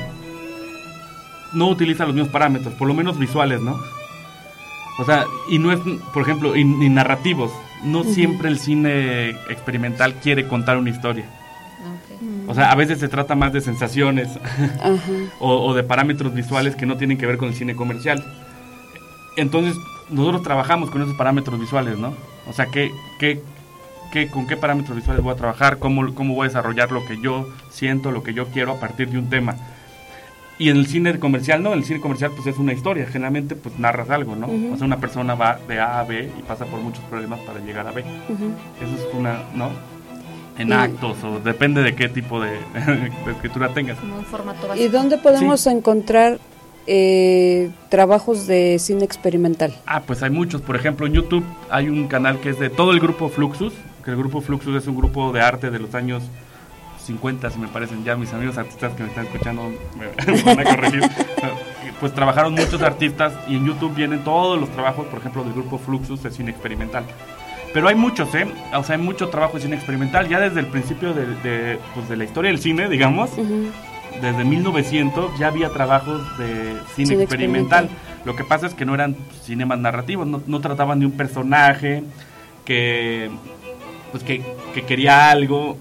no utiliza los mismos parámetros, por lo menos visuales, ¿no? O sea, y no es, por ejemplo, ni narrativos. No siempre el cine experimental quiere contar una historia. O sea, a veces se trata más de sensaciones o de parámetros visuales que no tienen que ver con el cine comercial. Entonces nosotros trabajamos con esos parámetros visuales, ¿no? O sea, ¿con qué parámetros visuales voy a trabajar? ¿Cómo voy a desarrollar lo que yo siento, lo que yo quiero a partir de un tema? Y en el cine comercial, ¿no? En el cine comercial, pues es una historia. Generalmente, pues narras algo, ¿no? O sea, una persona va de A a B y pasa por muchos problemas para llegar a B. Eso es una, ¿no? En actos, o depende de qué tipo de escritura tengas. Como un formato básico. ¿Y dónde podemos encontrar trabajos de cine experimental? Pues hay muchos. Por ejemplo, en YouTube hay un canal que es de todo el grupo Fluxus, que el grupo Fluxus es un grupo de arte de los años 50, si me parecen. Ya mis amigos artistas que me están escuchando me van a corregir. Pues trabajaron muchos artistas y en YouTube vienen todos los trabajos, por ejemplo, del grupo Fluxus de cine experimental. Pero hay muchos, o sea, hay mucho trabajo de cine experimental ya desde el principio de la historia del cine, digamos. Desde 1900 ya había trabajos de cine experimental. Lo que pasa es que no eran cinemas narrativos, no trataban de un personaje que quería algo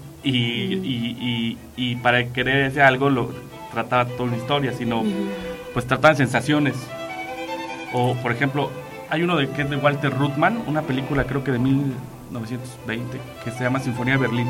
y para querer ese algo lo trataba toda una historia, sino pues trataban sensaciones. O por ejemplo, hay uno que es de Walter Ruttmann, una película creo que de 1920 que se llama Sinfonía de Berlín.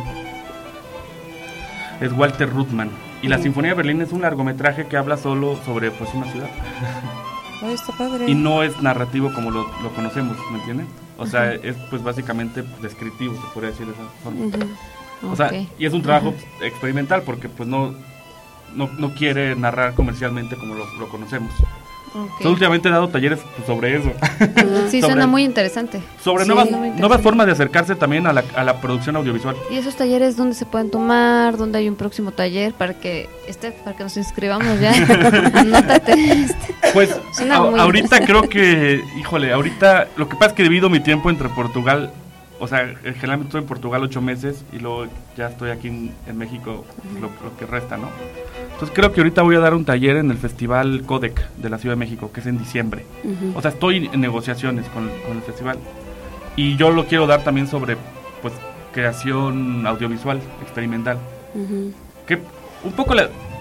Es Walter Ruttmann. Y la Sinfonía de Berlín es un largometraje que habla solo sobre pues una ciudad. Está padre. Y no es narrativo como lo conocemos, ¿me entienden? O sea, es pues básicamente descriptivo, se podría decir de esa forma. O sea, y es un trabajo experimental porque pues no quiere narrar comercialmente como lo conocemos. Yo últimamente he dado talleres sobre eso. Sí, suena muy interesante. Sobre nuevas formas de acercarse también a la producción audiovisual. ¿Y esos talleres dónde se pueden tomar? ¿Dónde hay un próximo taller para que nos inscribamos ya? Anótate. Pues ahorita creo que, ahorita lo que pasa es que divido mi tiempo entre Portugal. O sea, generalmente estoy en Portugal 8 meses y luego ya estoy aquí en México lo que resta, ¿no? Entonces creo que ahorita voy a dar un taller en el Festival Codec de la Ciudad de México, que es en diciembre. O sea, estoy en negociaciones con el festival. Y yo lo quiero dar también sobre, pues, creación audiovisual experimental. Que un poco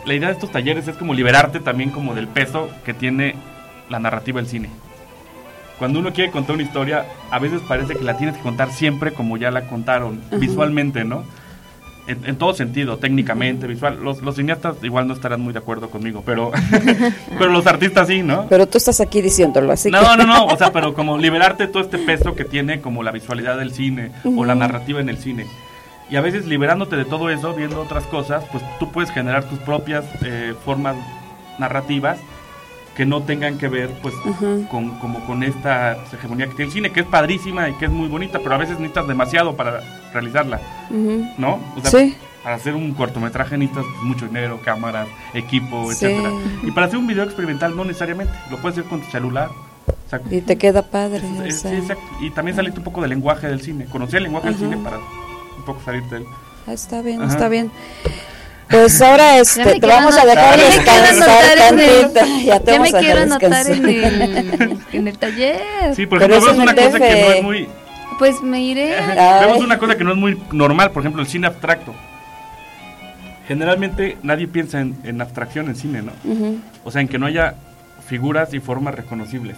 la idea de estos talleres es como liberarte también como del peso que tiene la narrativa del cine. Cuando uno quiere contar una historia, a veces parece que la tienes que contar siempre como ya la contaron, visualmente, ¿no? En todo sentido, técnicamente, visual. Los cineastas igual no estarán muy de acuerdo conmigo, pero los artistas sí, ¿no? Pero tú estás aquí diciéndolo, así no, o sea, pero como liberarte todo este peso que tiene como la visualidad del cine o la narrativa en el cine. Y a veces liberándote de todo eso, viendo otras cosas, pues tú puedes generar tus propias formas narrativas que no tengan que ver pues con esta hegemonía que tiene el cine, que es padrísima y que es muy bonita, pero a veces necesitas demasiado para realizarla, ¿no? O sea, sí. Para hacer un cortometraje necesitas mucho dinero, cámaras, equipo, etcétera. Y para hacer un video experimental no necesariamente, lo puedes hacer con tu celular. O sea, y te queda padre. Sí, exacto. Y también salirte un poco del lenguaje del cine, conocer el lenguaje del cine para un poco salirte de él. Está bien, está bien. Pues ahora te vamos a dejar descansar tantito. Ya me quiero anotar en el taller. Sí, por ejemplo, vemos una cosa que no es muy... Pues me iré. Vemos una cosa que no es muy normal, por ejemplo, el cine abstracto. Generalmente nadie piensa en abstracción en cine, ¿no? O sea, en que no haya figuras y formas reconocibles.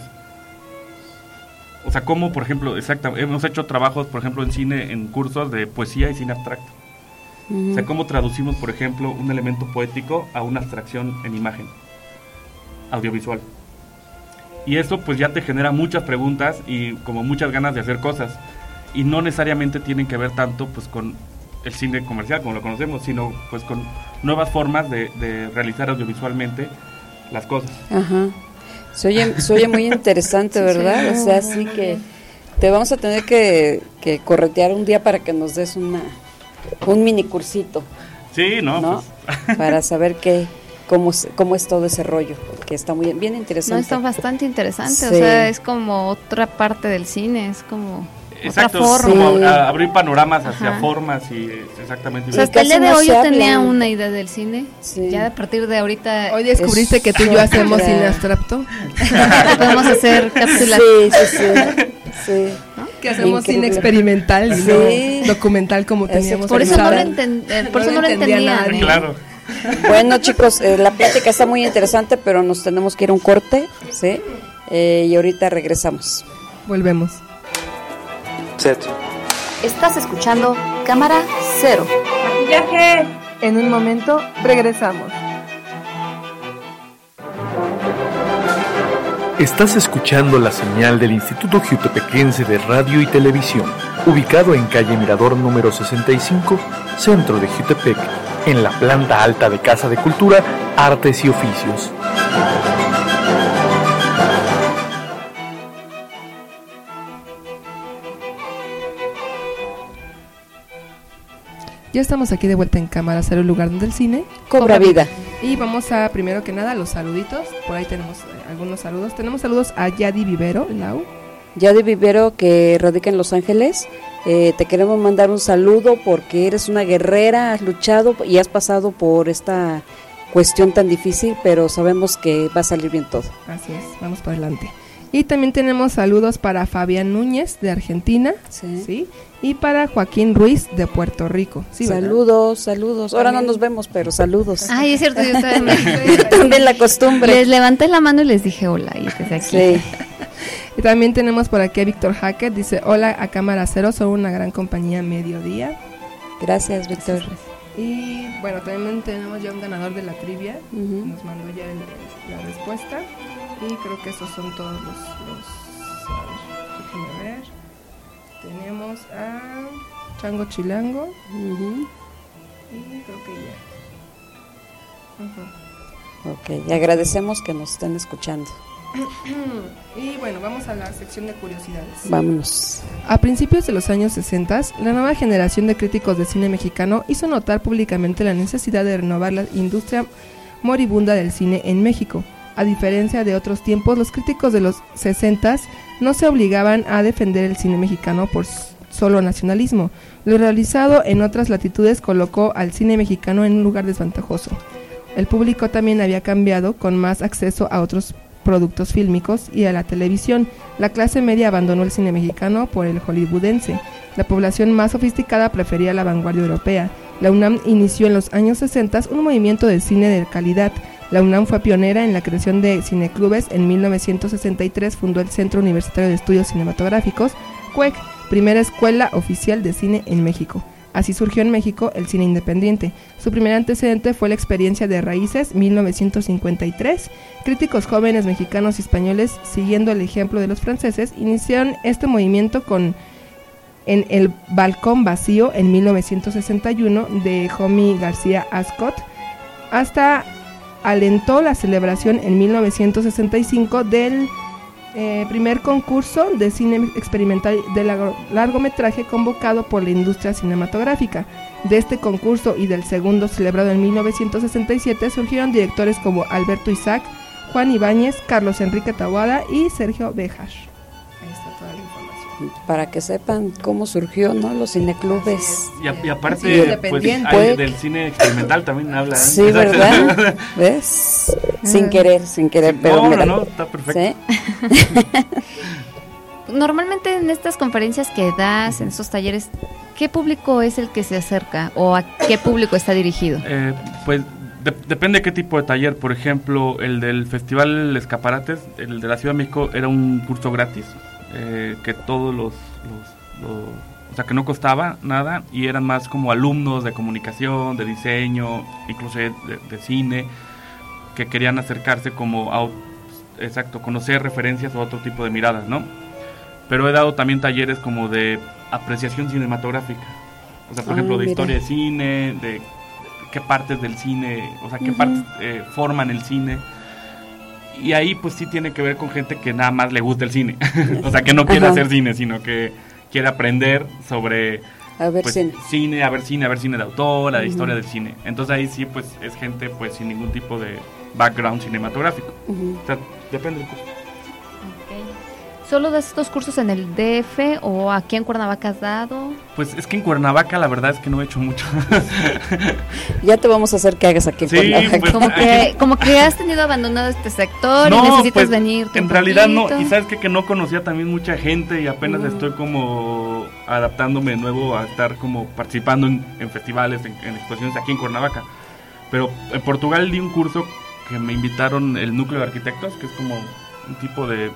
O sea, como, por ejemplo, hemos hecho trabajos, por ejemplo, en cine, en cursos de poesía y cine abstracto. O sea, cómo traducimos, por ejemplo, un elemento poético a una abstracción en imagen audiovisual. Y eso pues ya te genera muchas preguntas y como muchas ganas de hacer cosas. Y no necesariamente tienen que ver tanto pues con el cine comercial como lo conocemos, sino pues con nuevas formas de realizar audiovisualmente las cosas. Se oye muy interesante, ¿verdad? Sí. O sea, sí que te vamos a tener que corretear un día para que nos des un mini cursito. Sí, ¿no? Pues. Para saber cómo es todo ese rollo, que está bien interesante. No, está bastante interesante, sí. O sea, es como otra parte del cine, es como exacto, otra forma. Como abrir panoramas hacia formas y exactamente. O sea, hasta el día de hoy yo tenía una idea del cine, ya a partir de ahorita. Hoy descubriste que tú y yo hacemos cine abstracto. Podemos hacer cápsulas. Sí. ¿No? Que hacemos cine experimental y no documental como teníamos. Por eso no lo entendía. Claro. Bueno, chicos, la plática está muy interesante, pero nos tenemos que ir a un corte, ¿sí? Y ahorita regresamos. Volvemos. Set. Estás escuchando Cámara Cero. Maquillaje. En un momento regresamos. Estás escuchando la señal del Instituto Jiutepequense de Radio y Televisión, ubicado en calle Mirador número 65, centro de Jiutepec, en la planta alta de Casa de Cultura, Artes y Oficios. Ya estamos aquí de vuelta en Cámara Cero, el lugar donde el cine cobra vida. Y vamos a, primero que nada, los saluditos. Por ahí tenemos algunos saludos. Tenemos saludos a Yadi Vivero, Lau. Yadi Vivero, que radica en Los Ángeles. Te queremos mandar un saludo porque eres una guerrera, has luchado y has pasado por esta cuestión tan difícil, pero sabemos que va a salir bien todo. Así es, vamos para adelante. Y también tenemos saludos para Fabián Núñez de Argentina, ¿sí? Y para Joaquín Ruiz de Puerto Rico. Sí, saludos. Ahora no nos vemos, pero saludos. Ay, es cierto, yo también la costumbre. Les levanté la mano y les dije hola, y desde aquí. Sí. Y también tenemos por aquí a Víctor Hackett, dice, hola a Cámara Cero, son una gran compañía mediodía. Gracias, Víctor. Y bueno, también tenemos ya un ganador de la trivia, nos mandó ya la respuesta. Y creo que esos son todos los déjenme ver. Tenemos a Chango Chilango. Y creo que ya. Ok, y agradecemos que nos estén escuchando. Y bueno, vamos a la sección de curiosidades. Vámonos. A principios de los años 60, la nueva generación de críticos de cine mexicano hizo notar públicamente la necesidad de renovar la industria moribunda del cine en México. A diferencia de otros tiempos, los críticos de los 60s no se obligaban a defender el cine mexicano por solo nacionalismo. Lo realizado en otras latitudes colocó al cine mexicano en un lugar desventajoso. El público también había cambiado, con más acceso a otros productos fílmicos y a la televisión. La clase media abandonó el cine mexicano por el hollywoodense. La población más sofisticada prefería la vanguardia europea. La UNAM inició en los años 60 un movimiento de cine de calidad. La UNAM fue pionera en la creación de cineclubes. En 1963 fundó el Centro Universitario de Estudios Cinematográficos, CUEC, primera escuela oficial de cine en México. Así surgió en México el cine independiente. Su primer antecedente fue la experiencia de Raíces, 1953. Críticos jóvenes mexicanos y españoles, siguiendo el ejemplo de los franceses, iniciaron este movimiento en El Balcón Vacío en 1961 de Jomy García Ascot, hasta alentó la celebración en 1965 del primer concurso de cine experimental de largometraje convocado por la industria cinematográfica. De este concurso y del segundo, celebrado en 1967, surgieron directores como Alberto Isaac, Juan Ibáñez, Carlos Enrique Taboada y Sergio Béjar. Ahí está toda la información. Para que sepan cómo surgió, ¿no? Los cineclubes. Y aparte, pues, hay del cine experimental también habla. Sí, ¿verdad? ¿Ves? Sin querer, pero no, mira. No, está perfecto. ¿Sí? Normalmente en estas conferencias que das, en esos talleres, ¿qué público es el que se acerca o a qué público está dirigido? Pues depende de qué tipo de taller. Por ejemplo, el del Festival Escaparates, el de la Ciudad de México, era un curso gratis, que todos o sea, que no costaba nada, y eran más como alumnos de comunicación, de diseño, incluso de cine, que querían acercarse como a, conocer referencias o otro tipo de miradas, ¿no? Pero he dado también talleres como de apreciación cinematográfica, o sea, por ejemplo, de historia de cine, de qué partes del cine, o sea, qué partes forman el cine. Y ahí pues sí tiene que ver con gente que nada más le gusta el cine, o sea, que no quiere hacer cine, sino que quiere aprender sobre cine, a ver cine de autor, la historia del cine. Entonces ahí sí pues es gente pues sin ningún tipo de background cinematográfico. O sea, depende del curso. ¿Solo das estos cursos en el DF o aquí en Cuernavaca has dado? Pues es que en Cuernavaca la verdad es que no he hecho mucho. Ya te vamos a hacer que hagas aquí en Cuernavaca. Pues, como que has tenido abandonado este sector y necesitas pues, venir. En realidad no, y sabes que no conocía también mucha gente y apenas estoy como adaptándome de nuevo a estar como participando en festivales, en exposiciones aquí en Cuernavaca. Pero en Portugal di un curso que me invitaron el Núcleo de Arquitectos, que es como un tipo de...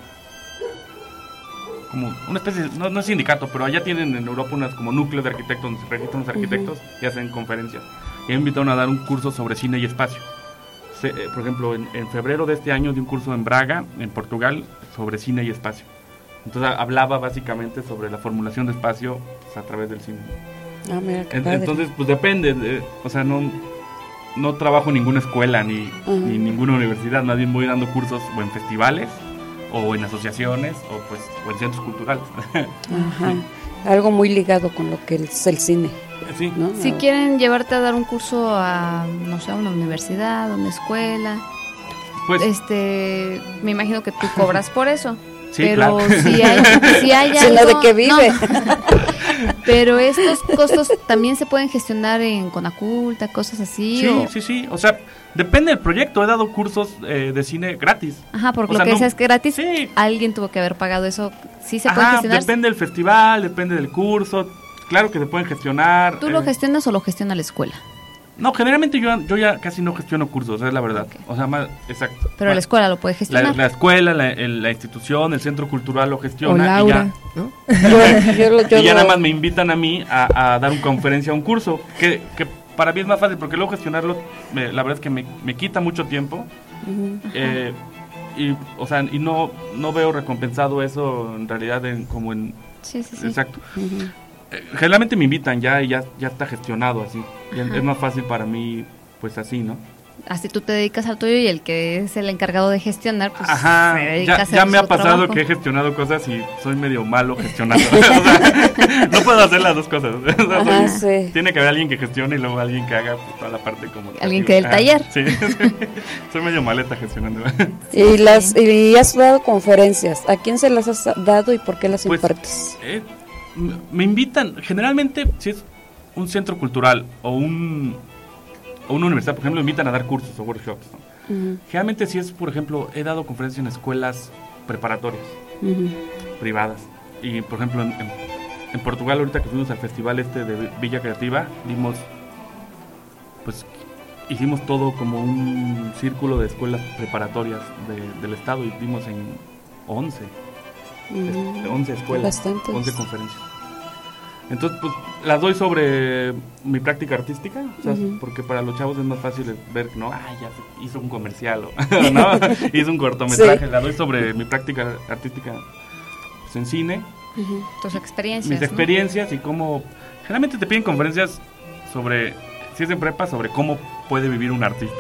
como una especie, no es sindicato, pero allá tienen en Europa unas como núcleos de arquitectos donde se registran los arquitectos y hacen conferencias. Y me invitaron a dar un curso sobre cine y espacio. Por ejemplo, en febrero de este año di un curso en Braga, en Portugal, sobre cine y espacio. Entonces hablaba básicamente sobre la formulación de espacio pues, a través del cine. Mira, entonces, pues depende, o sea, no trabajo en ninguna escuela ni ninguna universidad, más bien voy dando cursos o en festivales o en asociaciones o en centros culturales. Ajá. Algo muy ligado con lo que es el cine. Sí. ¿No? Si quieren llevarte a dar un curso a, no sé, a una universidad, a una escuela, pues me imagino que tú cobras por eso. Sí, pero claro. si hay algo, ¿de qué vive? No. Pero estos costos también se pueden gestionar en Conaculta, cosas así. Sí, o sea, depende del proyecto. He dado cursos de cine gratis. Ajá, porque lo que dices es gratis, sí. Alguien tuvo que haber pagado eso. Sí se puede gestionar. Depende del festival, depende del curso. Claro que se pueden gestionar. ¿Tú lo gestionas o lo gestiona la escuela? No, generalmente yo ya casi no gestiono cursos, es la verdad. Okay. O sea, más exacto. Pero la escuela lo puede gestionar. La escuela, la institución, el centro cultural lo gestiona. O Laura, y ya, ¿no? Y ya nada más me invitan a mí a dar una conferencia, un curso, que para mí es más fácil, porque luego gestionarlo, la verdad es que me quita mucho tiempo. Y, o sea, y no veo recompensado eso en realidad Sí. Exacto. Generalmente me invitan ya está gestionado así. Es más fácil para mí, pues así, ¿no? Así tú te dedicas al tuyo y el que es el encargado de gestionar, pues se dedica a hacer ya me ha pasado trabajo. Que he gestionado cosas y soy medio malo gestionando. O sea, no puedo hacer las dos cosas. O sea, sí. Tiene que haber alguien que gestione y luego alguien que haga pues, toda la parte como... Alguien que dé el taller. Sí, soy medio maleta gestionando. Y has dado conferencias. ¿A quién se las has dado y por qué las impartes? Me invitan, generalmente si es un centro cultural o una universidad, por ejemplo, me invitan a dar cursos o workshops, ¿no? Generalmente si es, por ejemplo, he dado conferencias en escuelas preparatorias privadas. Y por ejemplo en Portugal, ahorita que fuimos al festival de Villa Creativa, dimos pues hicimos todo como un círculo de escuelas preparatorias del estado y dimos en 11 escuelas, bastantes. 11 conferencias. Entonces, pues las doy sobre mi práctica artística, o sea, porque para los chavos es más fácil ver, ¿no? Ya hizo un comercial, o ¿no? Hizo un cortometraje. La doy sobre mi práctica artística, pues, en cine. Tus experiencias. Mis experiencias y cómo... Generalmente te piden conferencias sobre, si es en prepa, sobre cómo puede vivir un artista.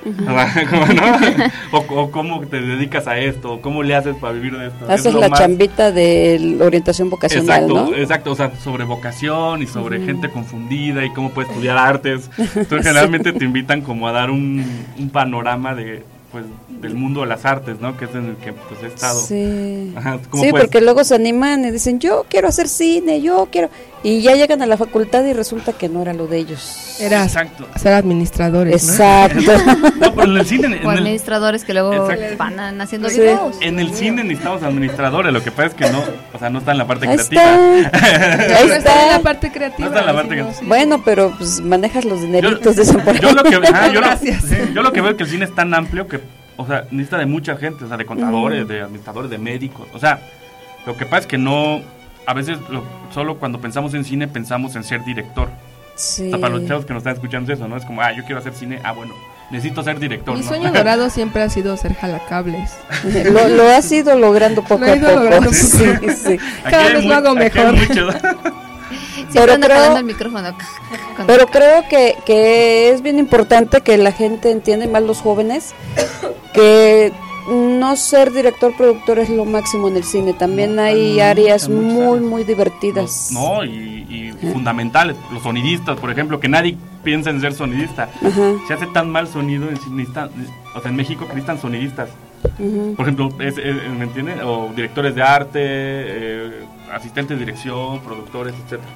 ¿No? o cómo te dedicas a esto, o cómo le haces para vivir de esto. Haces la chambita de orientación vocacional, exacto, ¿no? Exacto, o sea, sobre vocación y sobre gente confundida y cómo puede estudiar artes. Entonces generalmente te invitan como a dar un panorama de, pues, del mundo de las artes, ¿no? Que es en el que pues he estado. Sí, sí, porque luego se animan y dicen, yo quiero hacer cine, yo quiero... Y ya llegan a la facultad y resulta que no era lo de ellos. Era ser administradores, exacto. No, pero en el cine... O administradores que luego van haciendo sí. videos. En el cine necesitamos administradores, lo que pasa es que no, o sea, no está en la parte creativa. Ahí está en la parte creativa. No está en la parte creativa. Sí. Bueno, pero pues manejas los dineritos de esa parte. Yo lo que veo es que el cine es tan amplio que, o sea, necesita de mucha gente, o sea, de contadores, de administradores, de médicos. O sea, lo que pasa es que no... A veces solo cuando pensamos en cine pensamos en ser director. Sí. O sea, para los chavos que nos están escuchando eso, ¿no? Es como, yo quiero hacer cine, bueno, necesito ser director. Mi ¿no? sueño dorado siempre ha sido ser jalacables. Lo has ido logrando poco a poco. Sí. Cada vez lo hago mejor. Siempre ando jalando el micrófono. Pero creo que es bien importante que la gente entienda, más los jóvenes, que no ser director productor es lo máximo en el cine. También hay áreas muy divertidas. Y fundamentales. Los sonidistas, por ejemplo, que nadie piensa en ser sonidista. Se hace tan mal sonido en cinista, o sea, en México que necesitan sonidistas. Por ejemplo, ¿me entienden? O directores de arte, asistentes de dirección, productores, etcétera.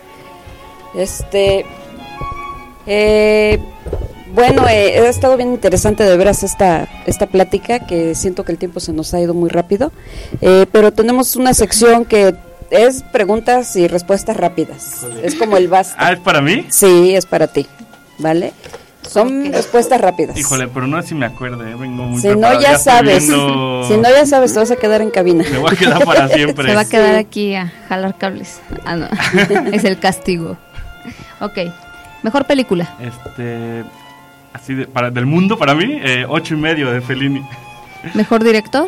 Bueno, ha estado bien interesante de veras esta plática, que siento que el tiempo se nos ha ido muy rápido, pero tenemos una sección que es preguntas y respuestas rápidas. Híjole. Es como el basta. ¿Es para mí? Sí, es para ti, ¿vale? Son respuestas rápidas. Híjole, pero no sé si me acuerdo, vengo muy Si no, ya sabes. Si no, ya sabes, te vas a quedar en cabina. Me voy a quedar para siempre. Se va a quedar aquí a jalar cables. No, es el castigo. Ok, mejor película. Así del mundo, para mí, 8.5 de Fellini. ¿Mejor director?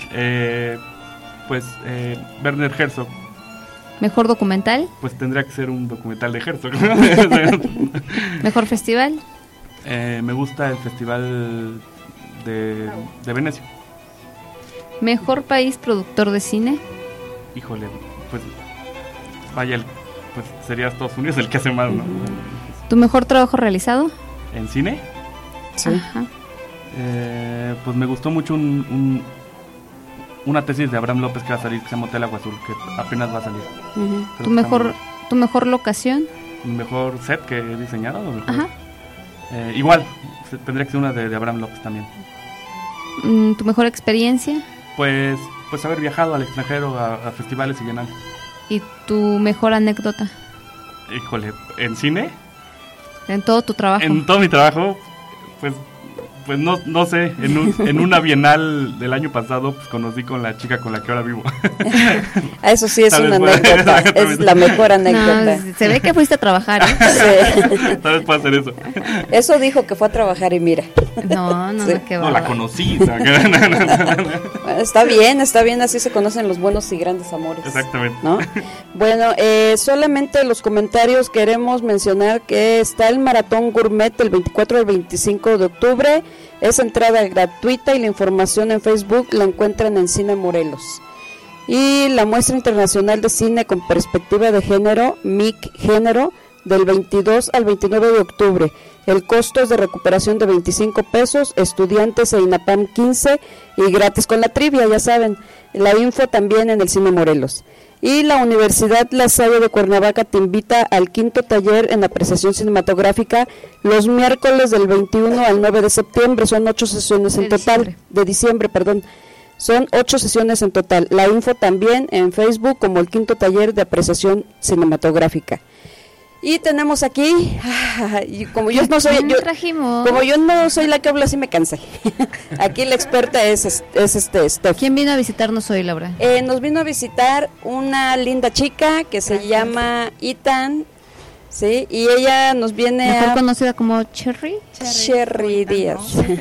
Werner Herzog. ¿Mejor documental? Pues tendría que ser un documental de Herzog. ¿Mejor festival? Me gusta el festival de Venecia. ¿Mejor país productor de cine? Híjole, pues vaya, pues sería Estados Unidos el que hace más, ¿no? ¿Tu mejor trabajo realizado? ¿En cine? Sí. Ajá. Pues me gustó mucho una tesis de Abraham López que va a salir, que se llama Hotel Agua Azul, que apenas va a salir. ¿Tu mejor locación? ¿Mi mejor set que he diseñado? Ajá. Igual, tendría que ser una de Abraham López también. ¿Tu mejor experiencia? Pues haber viajado al extranjero a festivales y bienales. ¿Y tu mejor anécdota? Híjole, ¿en cine? ¿En todo tu trabajo? En todo mi trabajo, pues no sé, en una bienal del año pasado pues conocí con la chica con la que ahora vivo. Eso sí es una anécdota, es la mejor anécdota. No, se ve que fuiste a trabajar, ¿eh? Sí. Tal vez pueda hacer eso. Eso dijo que fue a trabajar y mira. No, qué no, la conocí. Está bien, así se conocen los buenos y grandes amores. Exactamente. ¿No? Bueno, solamente los comentarios queremos mencionar que está el Maratón Gourmet del 24 al 25 de octubre. Es entrada gratuita y la información en Facebook la encuentran en Cine Morelos. Y la muestra internacional de cine con perspectiva de género, MIC Género, del 22 al 29 de octubre. El costo es de recuperación de 25 pesos, estudiantes e INAPAM 15 y gratis con la trivia, ya saben. La info también en el Cine Morelos. Y la Universidad La Salle de Cuernavaca te invita al 5º taller en apreciación cinematográfica los miércoles del 21 al 9 de septiembre. Son 8 sesiones en total. De diciembre, perdón. Son 8 sesiones en total. La info también en Facebook como el 5º taller de apreciación cinematográfica. Y tenemos aquí, y como yo no soy la que habla, así me cansé. Aquí la experta es Steph. ¿Quién vino a visitarnos hoy, Laura? Nos vino a visitar una linda chica que se llama Ethan, sí, y ella nos viene mejor conocida como Cherry Díaz.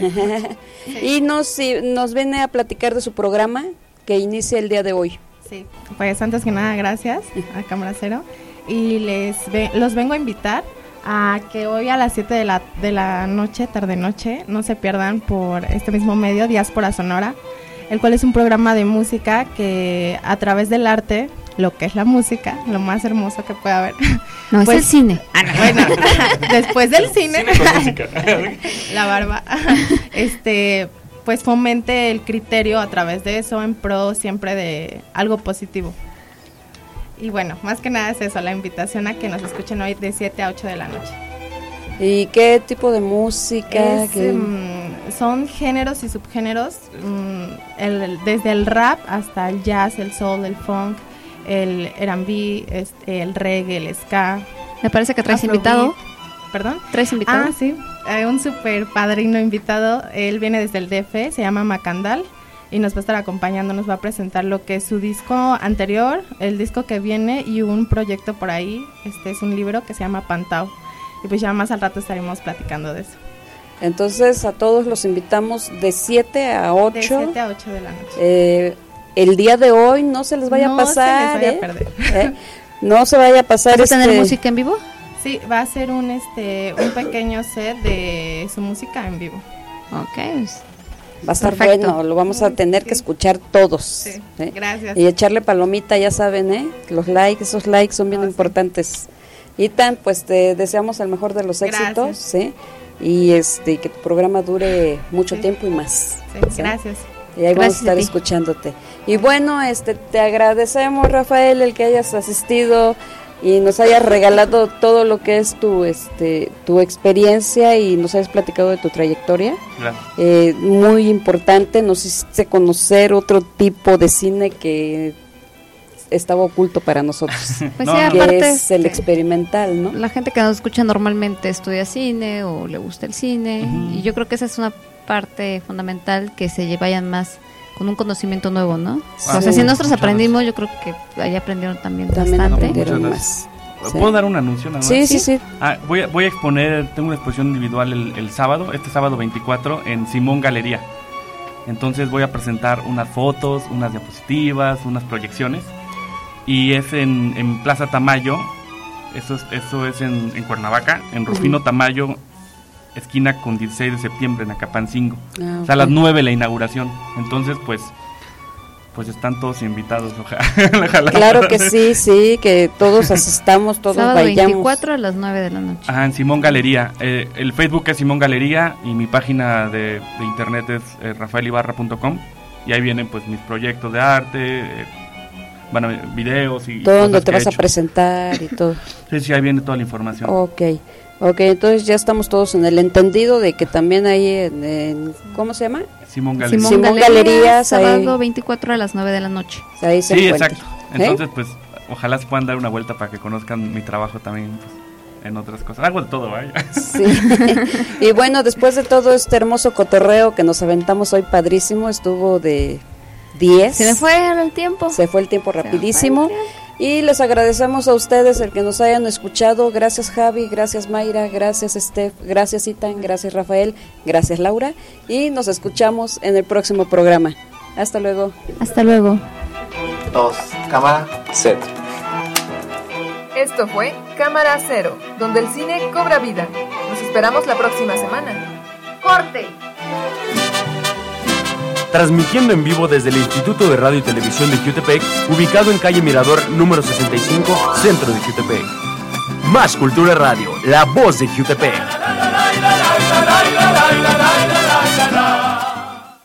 Y nos viene a platicar de su programa que inicia el día de hoy. Sí, pues antes que nada, gracias a Cámara Cero. Y los vengo a invitar a que hoy a las 7 de la noche, tarde-noche, no se pierdan por este mismo medio, Diáspora Sonora, el cual es un programa de música que a través del arte, lo que es la música, lo más hermoso que puede haber. No, pues, es el cine. Bueno, después del cine, la barba, pues fomente el criterio a través de eso en pro siempre de algo positivo. Y bueno, más que nada es eso, la invitación a que nos escuchen hoy de 7 a 8 de la noche. ¿Y qué tipo de música? Son géneros y subgéneros, desde el rap hasta el jazz, el soul, el funk, el R&B, el reggae, el ska. Me parece que traes invitado. ¿Perdón? ¿Traes invitado? Ah, sí, un super padrino invitado. Él viene desde el DF, se llama Macandal. Y nos va a estar acompañando, nos va a presentar lo que es su disco anterior, el disco que viene y un proyecto por ahí. Es un libro que se llama Pantao. Y pues ya más al rato estaremos platicando de eso. Entonces a todos los invitamos de 7 a 8. De 7 a 8 de la noche. El día de hoy no se les vaya a pasar. No se les vaya a perder. No se vaya a pasar. ¿Vas a tener música en vivo? Sí, va a ser un pequeño set de su música en vivo. Ok. Va a estar bueno, lo vamos a tener que escuchar todos. Sí, gracias. Y echarle palomita, ya saben, esos likes son bien importantes. Ethan, pues te deseamos el mejor de los éxitos, ¿sí? Y que tu programa dure mucho tiempo y más. Sí, gracias. Y ahí vamos a estar escuchándote. Y bueno, te agradecemos, Rafael, el que hayas asistido y nos hayas regalado todo lo que es tu experiencia y nos hayas platicado de tu trayectoria. Claro. Muy importante, nos hiciste conocer otro tipo de cine que estaba oculto para nosotros. Pues que aparte es el experimental, ¿no? La gente que nos escucha normalmente estudia cine o le gusta el cine, y yo creo que esa es una parte fundamental, que se vayan más con un conocimiento nuevo, ¿no? O sea, si nosotros aprendimos, yo creo que ahí aprendieron también bastante. Aprendieron más. ¿Puedo dar un anuncio nada más? Sí. Voy a exponer, tengo una exposición individual el sábado, este sábado 24, en Simón Galería. Entonces voy a presentar unas fotos, unas diapositivas, unas proyecciones, y es en Plaza Tamayo, eso es en Cuernavaca, en Rufino Tamayo, esquina con 16 de septiembre en Acapancingo. O sea, a las 9 la inauguración. Entonces, pues están todos invitados, ojalá. Claro que sí, que todos asistamos, todos sábado vayamos. 24 a las 9 de la noche. Ajá, en Simón Galería. El Facebook es Simón Galería y mi página de internet es rafaelibarra.com, y ahí vienen pues mis proyectos de arte, videos y todo donde te vas a presentar y todo. Sí, ahí viene toda la información. Ok, entonces ya estamos todos en el entendido de que también hay en ¿cómo se llama? Simón Galería. Simón Galería, sábado 24 a las 9 de la noche. Ahí se encuentra. Exacto. Entonces, pues, ojalá se puedan dar una vuelta para que conozcan mi trabajo también, pues, en otras cosas. Hago de todo, vaya. Sí. Y bueno, después de todo este hermoso cotorreo que nos aventamos hoy, padrísimo, estuvo de 10. Se me fue el tiempo. Se fue el tiempo rapidísimo. Y les agradecemos a ustedes el que nos hayan escuchado. Gracias Javi, gracias Mayra, gracias Steph, gracias Ethan, gracias Rafael, gracias Laura. Y nos escuchamos en el próximo programa. Hasta luego. Hasta luego. 2, cámara, set. Esto fue Cámara Cero, donde el cine cobra vida. Nos esperamos la próxima semana. ¡Corte! Transmitiendo en vivo desde el Instituto de Radio y Televisión de Jutepec, ubicado en calle Mirador número 65, centro de Jutepec. Más Cultura Radio, la voz de Jutepec.